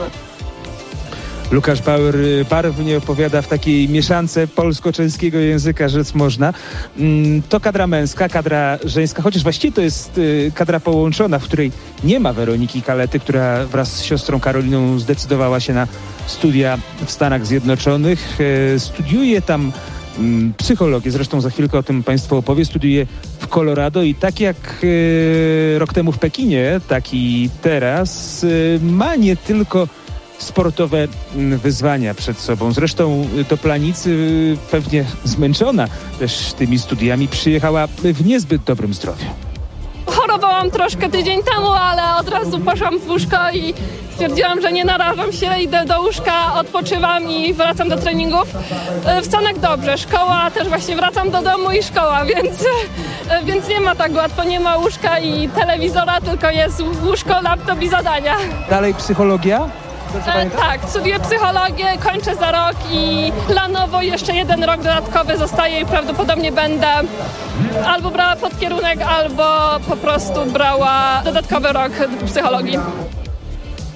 Łukasz Bauer barwnie opowiada w takiej mieszance polsko-czeskiego języka, rzec można. To kadra męska, kadra żeńska, chociaż właściwie to jest kadra połączona, w której nie ma Weroniki Kalety, która wraz z siostrą Karoliną zdecydowała się na studia w Stanach Zjednoczonych. Studiuje tam psychologię, zresztą za chwilkę o tym Państwu opowie, studiuje w Colorado i tak jak rok temu w Pekinie, tak i teraz ma nie tylko sportowe wyzwania przed sobą. Zresztą do Planicy, pewnie zmęczona też tymi studiami, przyjechała w niezbyt dobrym zdrowiu. Chorowałam troszkę tydzień temu, ale od razu poszłam w łóżko i stwierdziłam, że nie narażam się, idę do łóżka, odpoczywam i wracam do treningów. W Stanach dobrze, szkoła też właśnie wracam do domu i szkoła, więc nie ma tak łatwo, nie ma łóżka i telewizora, tylko jest łóżko, laptop i zadania. Dalej psychologia? Tak, studiuję psychologię, kończę za rok i planowo jeszcze 1 rok dodatkowy zostaje i prawdopodobnie będę albo brała podkierunek, albo po prostu brała dodatkowy rok psychologii.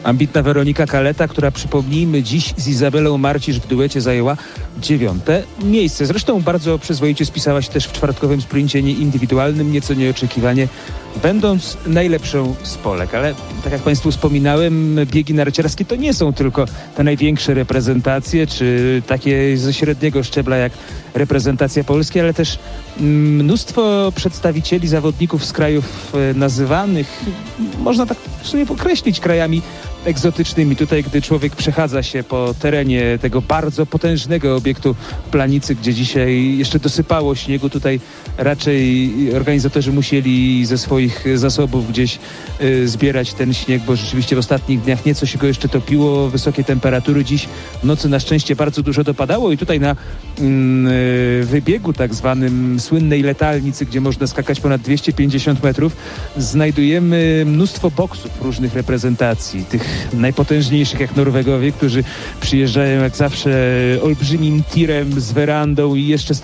ambitna Weronika Kaleta, która, przypomnijmy, dziś z Izabelą Marcisz w duecie zajęła 9. miejsce. Zresztą bardzo przyzwoicie spisała się też w czwartkowym sprincie indywidualnym, nieco nieoczekiwanie, będąc najlepszą z Polek. Ale tak jak Państwu wspominałem, biegi narciarskie to nie są tylko te największe reprezentacje, czy takie ze średniego szczebla jak reprezentacja Polski, ale też mnóstwo przedstawicieli, zawodników z krajów nazywanych, można tak w sumie określić, krajami egzotycznymi. Tutaj, gdy człowiek przechadza się po terenie tego bardzo potężnego obiektu Planicy, gdzie dzisiaj jeszcze dosypało śniegu, tutaj raczej organizatorzy musieli ze swoich zasobów gdzieś zbierać ten śnieg, bo rzeczywiście w ostatnich dniach nieco się go jeszcze topiło, wysokie temperatury. Dziś w nocy na szczęście bardzo dużo dopadało i tutaj na wybiegu tak zwanym słynnej Letalnicy, gdzie można skakać ponad 250 metrów, znajdujemy mnóstwo boksów różnych reprezentacji, tych najpotężniejszych jak Norwegowie, którzy przyjeżdżają jak zawsze olbrzymim tirem z werandą i jeszcze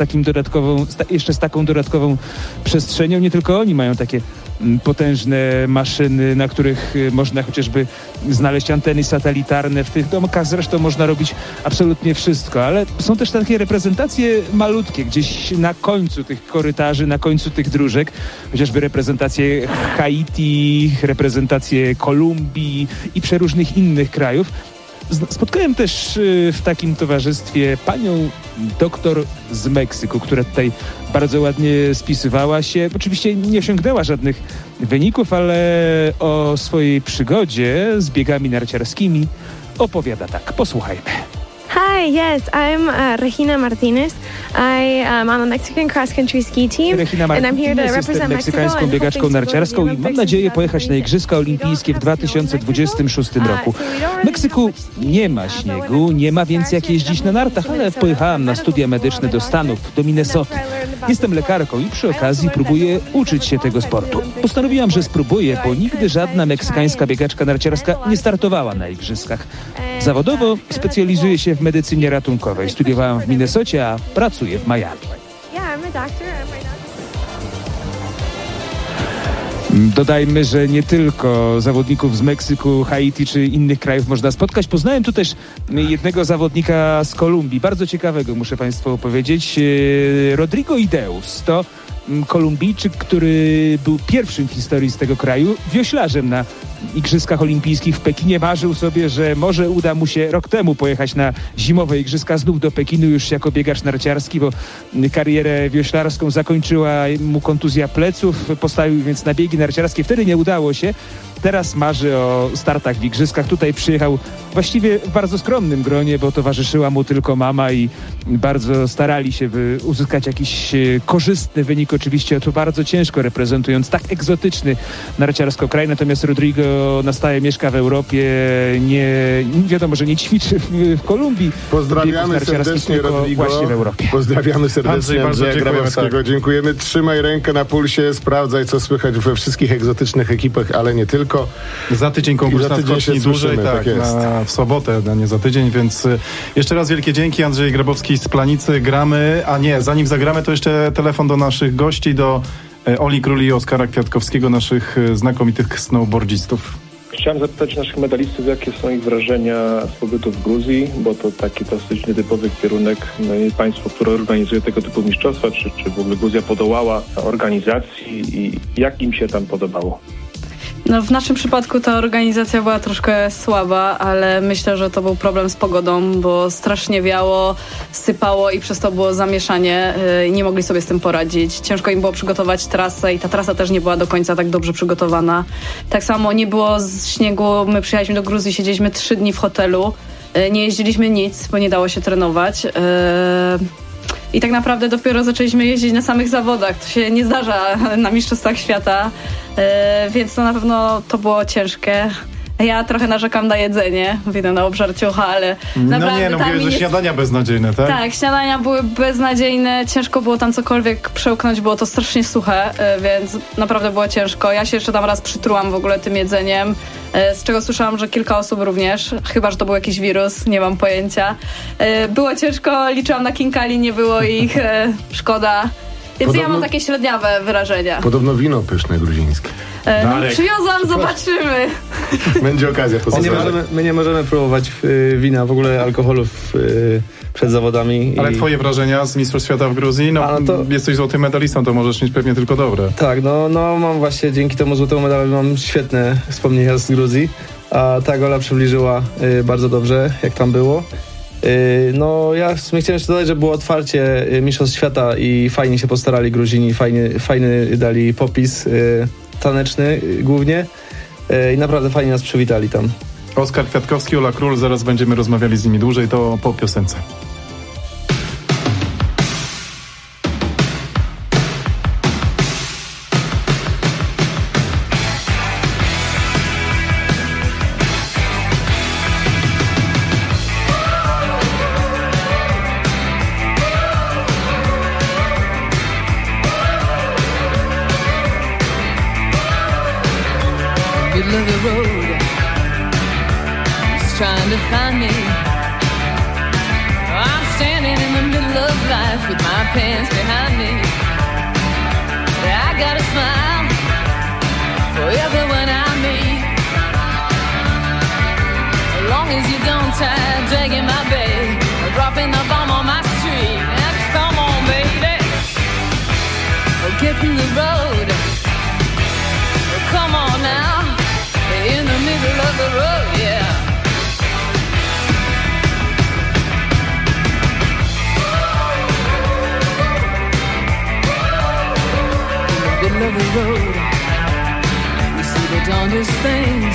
z taką dodatkową przestrzenią. Nie tylko oni mają takie potężne maszyny, na których można chociażby znaleźć anteny satelitarne. W tych domkach zresztą można robić absolutnie wszystko, ale są też takie reprezentacje malutkie, gdzieś na końcu tych korytarzy, na końcu tych dróżek, chociażby reprezentacje Haiti, reprezentacje Kolumbii i przeróżnych innych krajów. Spotkałem też w takim towarzystwie panią doktor z Meksyku, która tutaj bardzo ładnie spisywała się. Oczywiście nie osiągnęła żadnych wyników, ale o swojej przygodzie z biegami narciarskimi opowiada tak. Posłuchajmy. Hi, yes, I'm Regina Martinez. I am on the Mexican cross-country ski team, and I'm here to represent meksykańską biegaczką narciarską i mam nadzieję pojechać na Igrzyska Olimpijskie w 2026 roku. W Meksyku nie ma śniegu, nie ma więc jak jeździć na nartach, ale pojechałam na studia medyczne do Stanów, do Minnesoty. Jestem lekarką i przy okazji próbuję uczyć się tego sportu. Postanowiłam, że spróbuję, bo nigdy żadna meksykańska biegaczka narciarska nie startowała na Igrzyskach. Zawodowo specjalizuję się w medycynie ratunkowej. Studiowałam w Minnesocie, a pracuję w Miami. Dodajmy, że nie tylko zawodników z Meksyku, Haiti czy innych krajów można spotkać. Poznałem tu też jednego zawodnika z Kolumbii, bardzo ciekawego, muszę Państwu opowiedzieć. Rodrigo Ideus to Kolumbijczyk, który był pierwszym w historii z tego kraju wioślarzem na Igrzyskach Olimpijskich w Pekinie. Marzył sobie, że może uda mu się rok temu pojechać na zimowe Igrzyska znów do Pekinu już jako biegacz narciarski, bo karierę wioślarską zakończyła mu kontuzja pleców. Postawił więc na biegi narciarskie. Wtedy nie udało się. Teraz marzy o startach w Igrzyskach. Tutaj przyjechał właściwie w bardzo skromnym gronie, bo towarzyszyła mu tylko mama i bardzo starali się, by uzyskać jakiś korzystny wynik. Oczywiście to bardzo ciężko, reprezentując tak egzotyczny narciarsko kraj. Natomiast Rodrigo na stałe mieszka w Europie. Nie wiadomo, że nie ćwiczy w Kolumbii. Pozdrawiamy serdecznie Rodrigo. Właśnie w Europie. Pozdrawiamy serdecznie Andrzeja Grabowskiego. Tak. Dziękujemy. Trzymaj rękę na pulsie, sprawdzaj, co słychać we wszystkich egzotycznych ekipach, ale nie tylko. Za tydzień konkurs na skoczni dłużej, tak w sobotę, a nie za tydzień, więc jeszcze raz wielkie dzięki. Andrzej Grabowski z Planicy. Gramy, a nie, zanim zagramy, to jeszcze telefon do naszych gości, do Oli Króli i Oskara Kwiatkowskiego, naszych znakomitych snowboardzistów. Chciałem zapytać naszych medalistów, jakie są ich wrażenia z pobytu w Gruzji, bo to taki dosyć nietypowy kierunek. No i państwo, które organizuje tego typu mistrzostwa, czy w ogóle Gruzja podołała organizacji i jak im się tam podobało? No, w naszym przypadku ta organizacja była troszkę słaba, ale myślę, że to był problem z pogodą, bo strasznie wiało, sypało i przez to było zamieszanie i nie mogli sobie z tym poradzić. Ciężko im było przygotować trasę i ta trasa też nie była do końca tak dobrze przygotowana. Tak samo nie było śniegu, my przyjechaliśmy do Gruzji, siedzieliśmy 3 dni w hotelu, nie jeździliśmy nic, bo nie dało się trenować. I tak naprawdę dopiero zaczęliśmy jeździć na samych zawodach. To się nie zdarza na Mistrzostwach Świata, więc to na pewno to było ciężkie. Ja trochę narzekam na jedzenie, widzę na obżarciucha, ale naprawdę... No mówiłeś, że śniadania beznadziejne, tak? Tak, śniadania były beznadziejne, ciężko było tam cokolwiek przełknąć, było to strasznie suche, więc naprawdę było ciężko. Ja się jeszcze tam raz przytrułam w ogóle tym jedzeniem, z czego słyszałam, że kilka osób również, chyba że to był jakiś wirus, nie mam pojęcia. Było ciężko, liczyłam na kinkali, nie było ich, szkoda. Więc ja mam takie średniawe wyrażenia. Podobno wino pyszne gruzińskie. Przywiązam, zobaczymy. Będzie okazja. My nie możemy próbować wina, w ogóle alkoholów przed zawodami. Ale twoje wrażenia z Mistrzostw Świata w Gruzji? Jesteś złotym medalistą, to możesz mieć pewnie tylko dobre. Tak, mam właśnie dzięki temu złotemu medalowi mam świetne wspomnienia z Gruzji. A ta gola przybliżyła bardzo dobrze, jak tam było. Ja w sumie chciałem jeszcze dodać, że było otwarcie Mistrzostw Świata i fajnie się postarali Gruzini, fajny dali popis taneczny głównie i naprawdę fajnie nas przywitali tam. Oskar Kwiatkowski, Ola Król, zaraz będziemy rozmawiali z nimi dłużej, to po piosence. Trying to find me. I'm standing in the middle of life with my pants behind me. I got a smile for everyone I meet. As long as you don't try dragging my bag or dropping the bomb on my street. Now come on, baby, get in the road. Come on now, in the middle of the road, yeah. Of the road, we see the darndest things,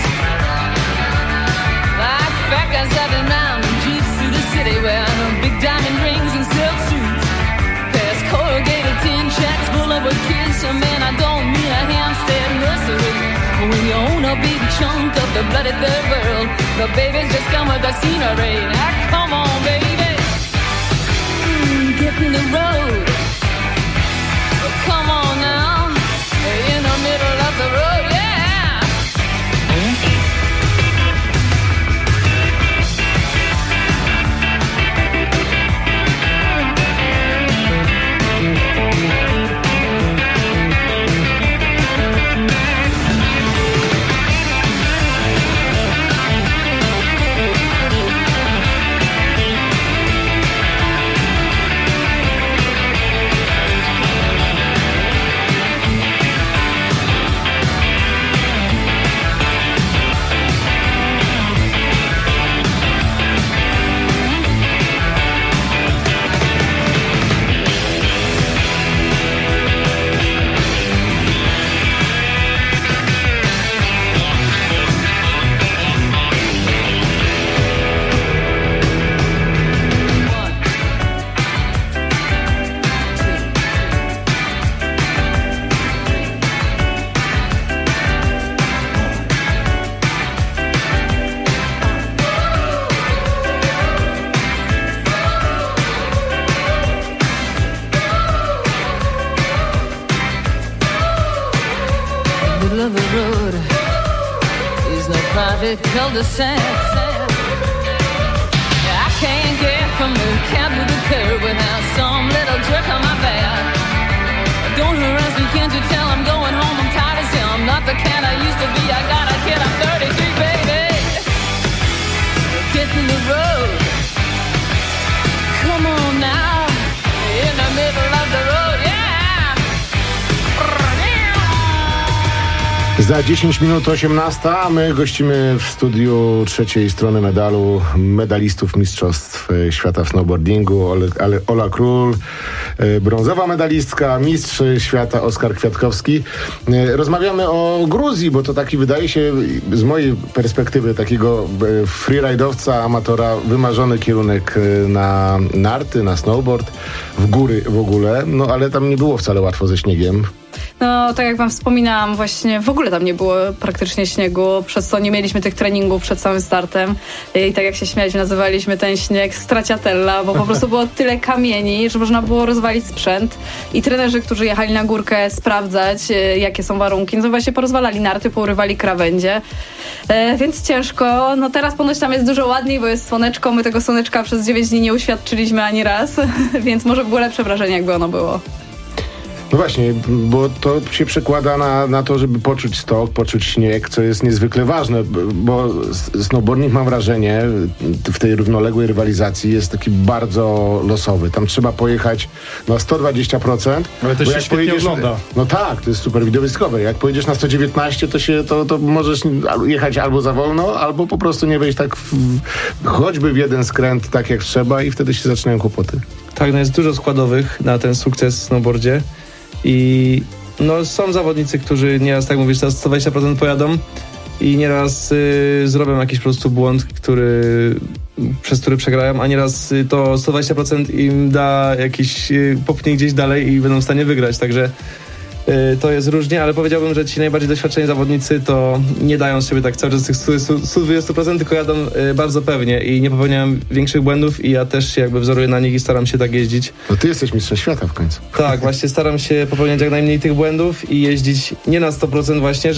like fat guys driving round in jeeps through the city wearing big diamond rings and silk suits, past corrugated tin shacks full of kids. Man, I don't mean a Hampstead nursery. When you own a big chunk of the bloody third world, the babies just come with the scenery. Now come on, baby, get in the road. Come on now, in the middle of the road, yeah. Cul-de-sac. I can't get from the cab to the curb without some little jerk on my back. Don't harass me, can't you tell I'm going home? I'm tired as hell. I'm not the cat I used to be. I got a kid, I'm 33, baby. Get in the road. Come on now, in the middle of the road, yeah. Za 10 minut 18, a my gościmy w studiu trzeciej strony medalu medalistów Mistrzostw Świata w snowboardingu. Ola Król, brązowa medalistka, mistrz świata Oskar Kwiatkowski. Rozmawiamy o Gruzji, bo to taki, wydaje się, z mojej perspektywy takiego freeridowca, amatora, wymarzony kierunek na narty, na snowboard, w góry w ogóle, no ale tam nie było wcale łatwo ze śniegiem. No, tak jak wam wspominałam, właśnie w ogóle tam nie było praktycznie śniegu, przez co nie mieliśmy tych treningów przed samym startem i tak jak się śmialiśmy, nazywaliśmy ten śnieg straciatella, bo po prostu było tyle kamieni, że można było rozwalić sprzęt i trenerzy, którzy jechali na górkę sprawdzać, jakie są warunki, no to właśnie porozwalali narty, pourywali krawędzie, więc ciężko. No teraz ponoć tam jest dużo ładniej, bo jest słoneczko, my tego słoneczka przez 9 dni nie uświadczyliśmy ani raz, więc może było lepsze wrażenie, jakby ono było. No właśnie, bo to się przekłada na to, żeby poczuć stok, poczuć śnieg, co jest niezwykle ważne, bo snowboarding, mam wrażenie, w tej równoległej rywalizacji jest taki bardzo losowy. Tam trzeba pojechać na 120%. Ale też się świetnie ogląda. No tak, to jest super widowiskowe. Jak pojedziesz na 119, to możesz jechać albo za wolno, albo po prostu nie wejść tak choćby w jeden skręt tak jak trzeba i wtedy się zaczynają kłopoty. Tak, no jest dużo składowych na ten sukces w snowboardzie i no są zawodnicy, którzy nieraz, tak mówisz, na 120% pojadą i nieraz zrobią jakiś po prostu błąd, przez który przegrają, a nieraz to 120% im da jakiś, popchnie gdzieś dalej i będą w stanie wygrać, także to jest różnie, ale powiedziałbym, że ci najbardziej doświadczeni zawodnicy to nie dają z siebie tak cały czas z tych 120%, tylko jadą bardzo pewnie i nie popełniają większych błędów i ja też się jakby wzoruję na nich i staram się tak jeździć. No ty jesteś mistrzem świata w końcu. Tak, właśnie staram się popełniać jak najmniej tych błędów i jeździć nie na 100% właśnie,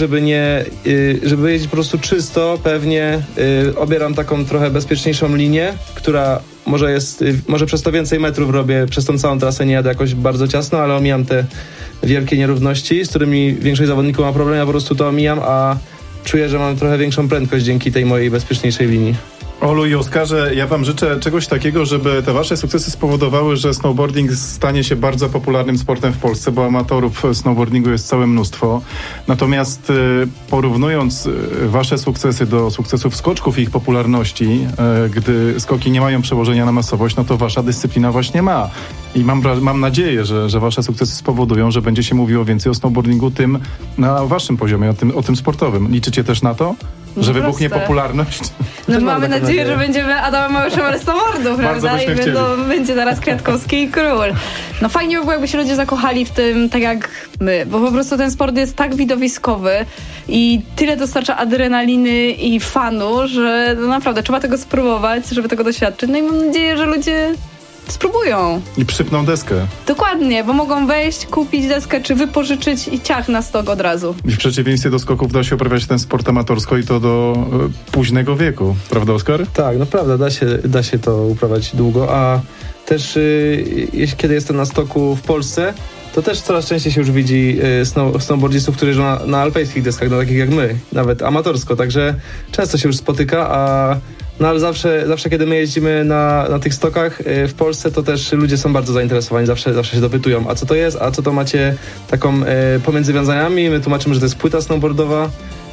żeby jeździć po prostu czysto, pewnie. Obieram taką trochę bezpieczniejszą linię, która może przez to więcej metrów robię, przez tą całą trasę nie jadę jakoś bardzo ciasno, ale omijam te wielkie nierówności, z którymi większość zawodników ma problem, ja po prostu to omijam, a czuję, że mam trochę większą prędkość dzięki tej mojej bezpieczniejszej linii. Olu i Oskarze, ja wam życzę czegoś takiego, żeby te wasze sukcesy spowodowały, że snowboarding stanie się bardzo popularnym sportem w Polsce, bo amatorów snowboardingu jest całe mnóstwo. Natomiast porównując wasze sukcesy do sukcesów skoczków i ich popularności, gdy skoki nie mają przełożenia na masowość, no to wasza dyscyplina właśnie ma. I mam nadzieję, że wasze sukcesy spowodują, że będzie się mówiło więcej o snowboardingu tym na waszym poziomie, o tym sportowym. Liczycie też na to? Że wybuchnie popularność? No mamy nadzieję, że będziemy Adamem Małyszem snowboardu, prawda? I będzie zaraz Kwiatkowski i Król. No fajnie by było, jakby się ludzie zakochali w tym, tak jak my, bo po prostu ten sport jest tak widowiskowy i tyle dostarcza adrenaliny i fanu, że no naprawdę trzeba tego spróbować, żeby tego doświadczyć. No i mam nadzieję, że ludzie spróbują. I przypną deskę. Dokładnie, bo mogą wejść, kupić deskę, czy wypożyczyć i ciach na stok od razu. I w przeciwieństwie do skoków da się uprawiać ten sport amatorsko i to do późnego wieku. Prawda, Oskar? Tak, no prawda, da się to uprawiać długo, a też kiedy jestem na stoku w Polsce, to też coraz częściej się już widzi snowboardzistów, którzy jeżdżą na alpejskich deskach, na takich jak my, nawet amatorsko, także często się już spotyka, no ale zawsze kiedy my jeździmy na tych stokach w Polsce, to też ludzie są bardzo zainteresowani, zawsze się dopytują, a co to jest, a co to macie taką pomiędzy wiązaniami, my tłumaczymy, że to jest płyta snowboardowa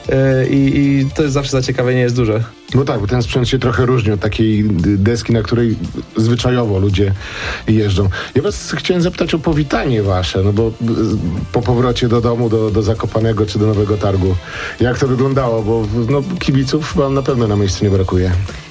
i to jest zawsze zaciekawienie, jest duże. No tak, bo ten sprzęt się trochę różni od takiej deski, na której zwyczajowo ludzie jeżdżą. Ja was chciałem zapytać o powitanie wasze, no bo po powrocie do domu, do Zakopanego czy do Nowego Targu, jak to wyglądało, bo no, kibiców wam na pewno na miejscu nie brakuje.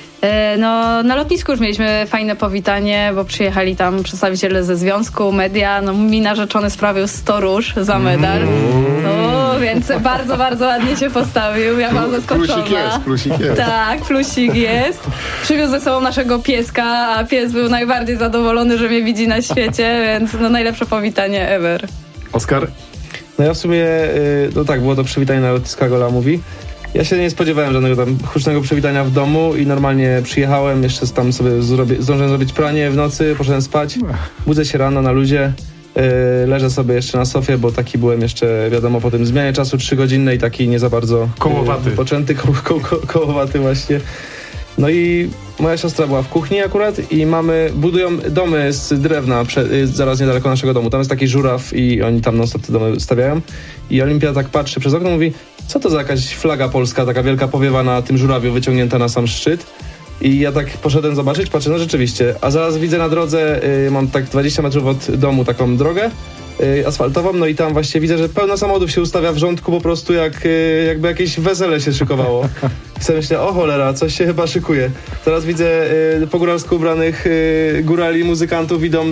No, na lotnisku już mieliśmy fajne powitanie, bo przyjechali tam przedstawiciele ze związku, media, no mi narzeczony sprawił 100 róż za medal. No, więc bardzo, bardzo ładnie się postawił. Ja byłam zaskoczona. Plusik jest. Tak, plusik jest. Przywiózł ze sobą naszego pieska, a pies był najbardziej zadowolony, że mnie widzi na świecie, więc no najlepsze powitanie ever. Oskar? No ja w sumie, no tak, było to przywitanie na lotniska Gola Mówi. Ja się nie spodziewałem żadnego tam hucznego przywitania w domu i normalnie przyjechałem, jeszcze tam sobie zdążyłem zrobić pranie w nocy, poszedłem spać, budzę się rano na luzie, leżę sobie jeszcze na sofie, bo taki byłem jeszcze, wiadomo, po tym zmianie czasu 3-godzinnej, taki nie za bardzo kołowaty, kołowaty właśnie. No i moja siostra była w kuchni akurat i budują domy z drewna zaraz niedaleko naszego domu. Tam jest taki żuraw i oni tam non-stop te domy stawiają. I Olimpia tak patrzy przez okno i mówi, co to za jakaś flaga polska, taka wielka powiewa na tym żurawiu wyciągnięta na sam szczyt. I ja tak poszedłem zobaczyć, patrzę, no rzeczywiście. A zaraz widzę na drodze, mam tak 20 metrów od domu taką drogę asfaltową, no i tam właśnie widzę, że pełno samochodów się ustawia w rządku po prostu jakby jakieś wesele się szykowało. I sobie myślę, o cholera, coś się chyba szykuje. Teraz widzę po góralsku ubranych górali, muzykantów idą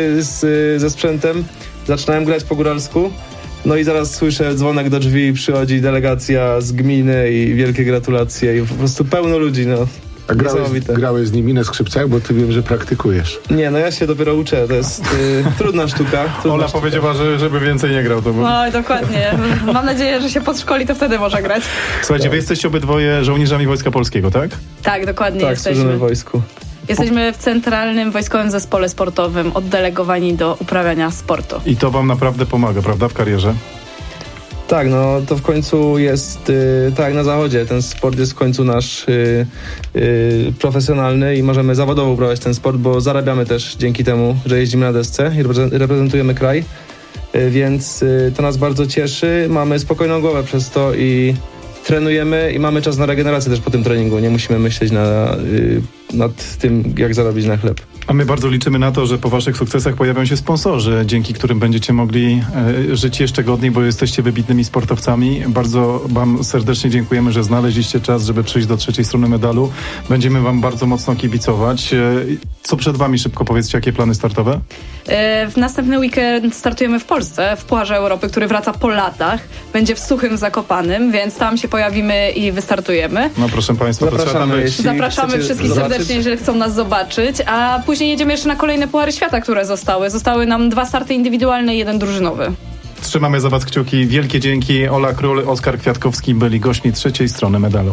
ze sprzętem, zaczynają grać po góralsku. No i zaraz słyszę dzwonek do drzwi, przychodzi delegacja z gminy i wielkie gratulacje i po prostu pełno ludzi, no. A grałeś z nimi na skrzypcach, bo ty wiem, że praktykujesz. Nie, no ja się dopiero uczę, to jest trudna sztuka. Ola powiedziała, żeby więcej nie grał. To było. No dokładnie. Mam nadzieję, że się podszkoli, to wtedy może grać. Słuchajcie, wy jesteście obydwoje żołnierzami Wojska Polskiego, tak? Tak, dokładnie tak, jesteśmy. Tak, służymy w wojsku. Jesteśmy w Centralnym Wojskowym Zespole Sportowym oddelegowani do uprawiania sportu. I to wam naprawdę pomaga, prawda, w karierze? Tak, no to w końcu jest tak jak na zachodzie. Ten sport jest w końcu nasz profesjonalny i możemy zawodowo uprawiać ten sport, bo zarabiamy też dzięki temu, że jeździmy na desce i reprezentujemy kraj. Więc to nas bardzo cieszy. Mamy spokojną głowę przez to i trenujemy i mamy czas na regenerację też po tym treningu. Nie musimy myśleć nad tym, jak zarobić na chleb. A my bardzo liczymy na to, że po waszych sukcesach pojawią się sponsorzy, dzięki którym będziecie mogli żyć jeszcze godniej, bo jesteście wybitnymi sportowcami. Bardzo wam serdecznie dziękujemy, że znaleźliście czas, żeby przyjść do trzeciej strony medalu. Będziemy wam bardzo mocno kibicować. Co przed wami? Szybko powiedzcie, jakie plany startowe? W następny weekend startujemy w Polsce, w Pucharze Europy, który wraca po latach. Będzie w Suchym Zakopanem, więc tam się pojawimy i wystartujemy. No proszę państwa, Zapraszamy wszystkich serdecznie, jeżeli chcą nas zobaczyć, a później jedziemy jeszcze na kolejne Puchary Świata, które zostały. Zostały nam 2 starty indywidualne i 1 drużynowy. Trzymamy za was kciuki. Wielkie dzięki. Ola Król, Oskar Kwiatkowski byli gośćmi trzeciej strony medalu.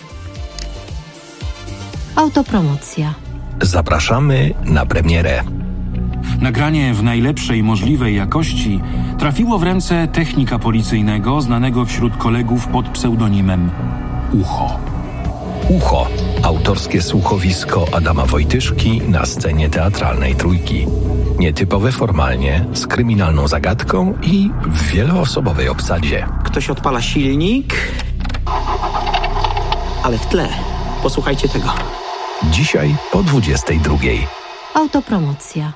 Autopromocja. Zapraszamy na premierę. Nagranie w najlepszej możliwej jakości trafiło w ręce technika policyjnego znanego wśród kolegów pod pseudonimem Ucho. Ucho. Autorskie słuchowisko Adama Wojtyszki na scenie teatralnej Trójki. Nietypowe formalnie, z kryminalną zagadką i w wieloosobowej obsadzie. Ktoś odpala silnik, ale w tle. Posłuchajcie tego. Dzisiaj o 22:00. Autopromocja.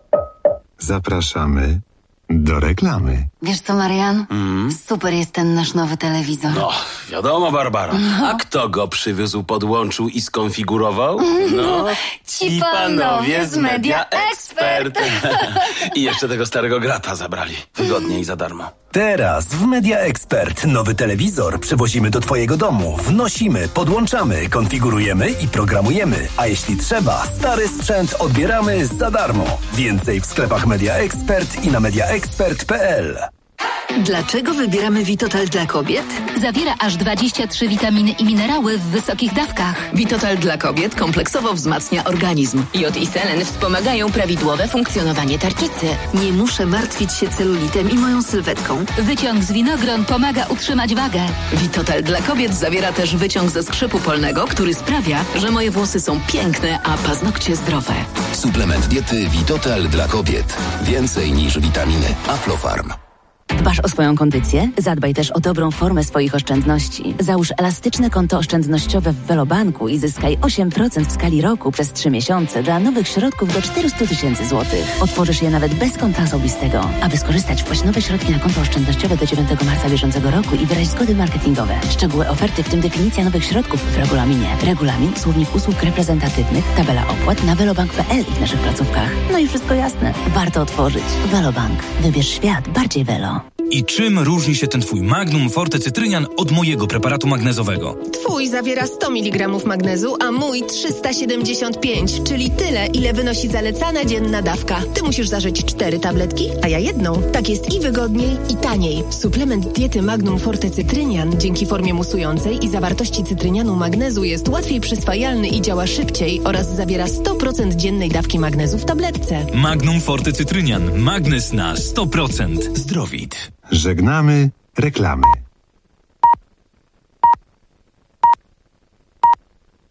Zapraszamy do reklamy. Wiesz co, Marian? Super jest ten nasz nowy telewizor. No, wiadomo, Barbara. A kto go przywiózł, podłączył i skonfigurował? No, ci panowie z Media Expert. I jeszcze tego starego grata zabrali. Wygodnie i za darmo. Teraz w Media Expert nowy telewizor przywozimy do twojego domu. Wnosimy, podłączamy, konfigurujemy i programujemy. A jeśli trzeba, stary sprzęt odbieramy za darmo. Więcej w sklepach Media Expert i na mediaexpert.pl. Dlaczego wybieramy Vitotal dla kobiet? Zawiera aż 23 witaminy i minerały w wysokich dawkach. Vitotal dla kobiet kompleksowo wzmacnia organizm. Jod i selen wspomagają prawidłowe funkcjonowanie tarczycy. Nie muszę martwić się celulitem i moją sylwetką. Wyciąg z winogron pomaga utrzymać wagę. Vitotal dla kobiet zawiera też wyciąg ze skrzypu polnego, który sprawia, że moje włosy są piękne, a paznokcie zdrowe. Suplement diety Vitotal dla kobiet. Więcej niż witaminy. Aflofarm. Dbasz o swoją kondycję? Zadbaj też o dobrą formę swoich oszczędności. Załóż elastyczne konto oszczędnościowe w Velobanku i zyskaj 8% w skali roku przez 3 miesiące dla nowych środków do 400 000 złotych. Otworzysz je nawet bez konta osobistego. Aby skorzystać, wpłać nowe środki na konto oszczędnościowe do 9 marca bieżącego roku i wyraź zgody marketingowe. Szczegóły oferty, w tym definicja nowych środków w regulaminie. Regulamin, słownik usług reprezentatywnych, tabela opłat na velobank.pl i w naszych placówkach. No i wszystko jasne. Warto otworzyć. Velobank. Wybierz świat bardziej Velo. I czym różni się ten twój Magnum Forte Cytrynian od mojego preparatu magnezowego? Twój zawiera 100 mg magnezu, a mój 375, czyli tyle, ile wynosi zalecana dzienna dawka. Ty musisz zażyć 4 tabletki, a ja jedną. Tak jest i wygodniej, i taniej. Suplement diety Magnum Forte Cytrynian dzięki formie musującej i zawartości cytrynianu magnezu jest łatwiej przyswajalny i działa szybciej oraz zawiera 100% dziennej dawki magnezu w tabletce. Magnum Forte Cytrynian. Magnez na 100%. Zdrowit. Żegnamy reklamy.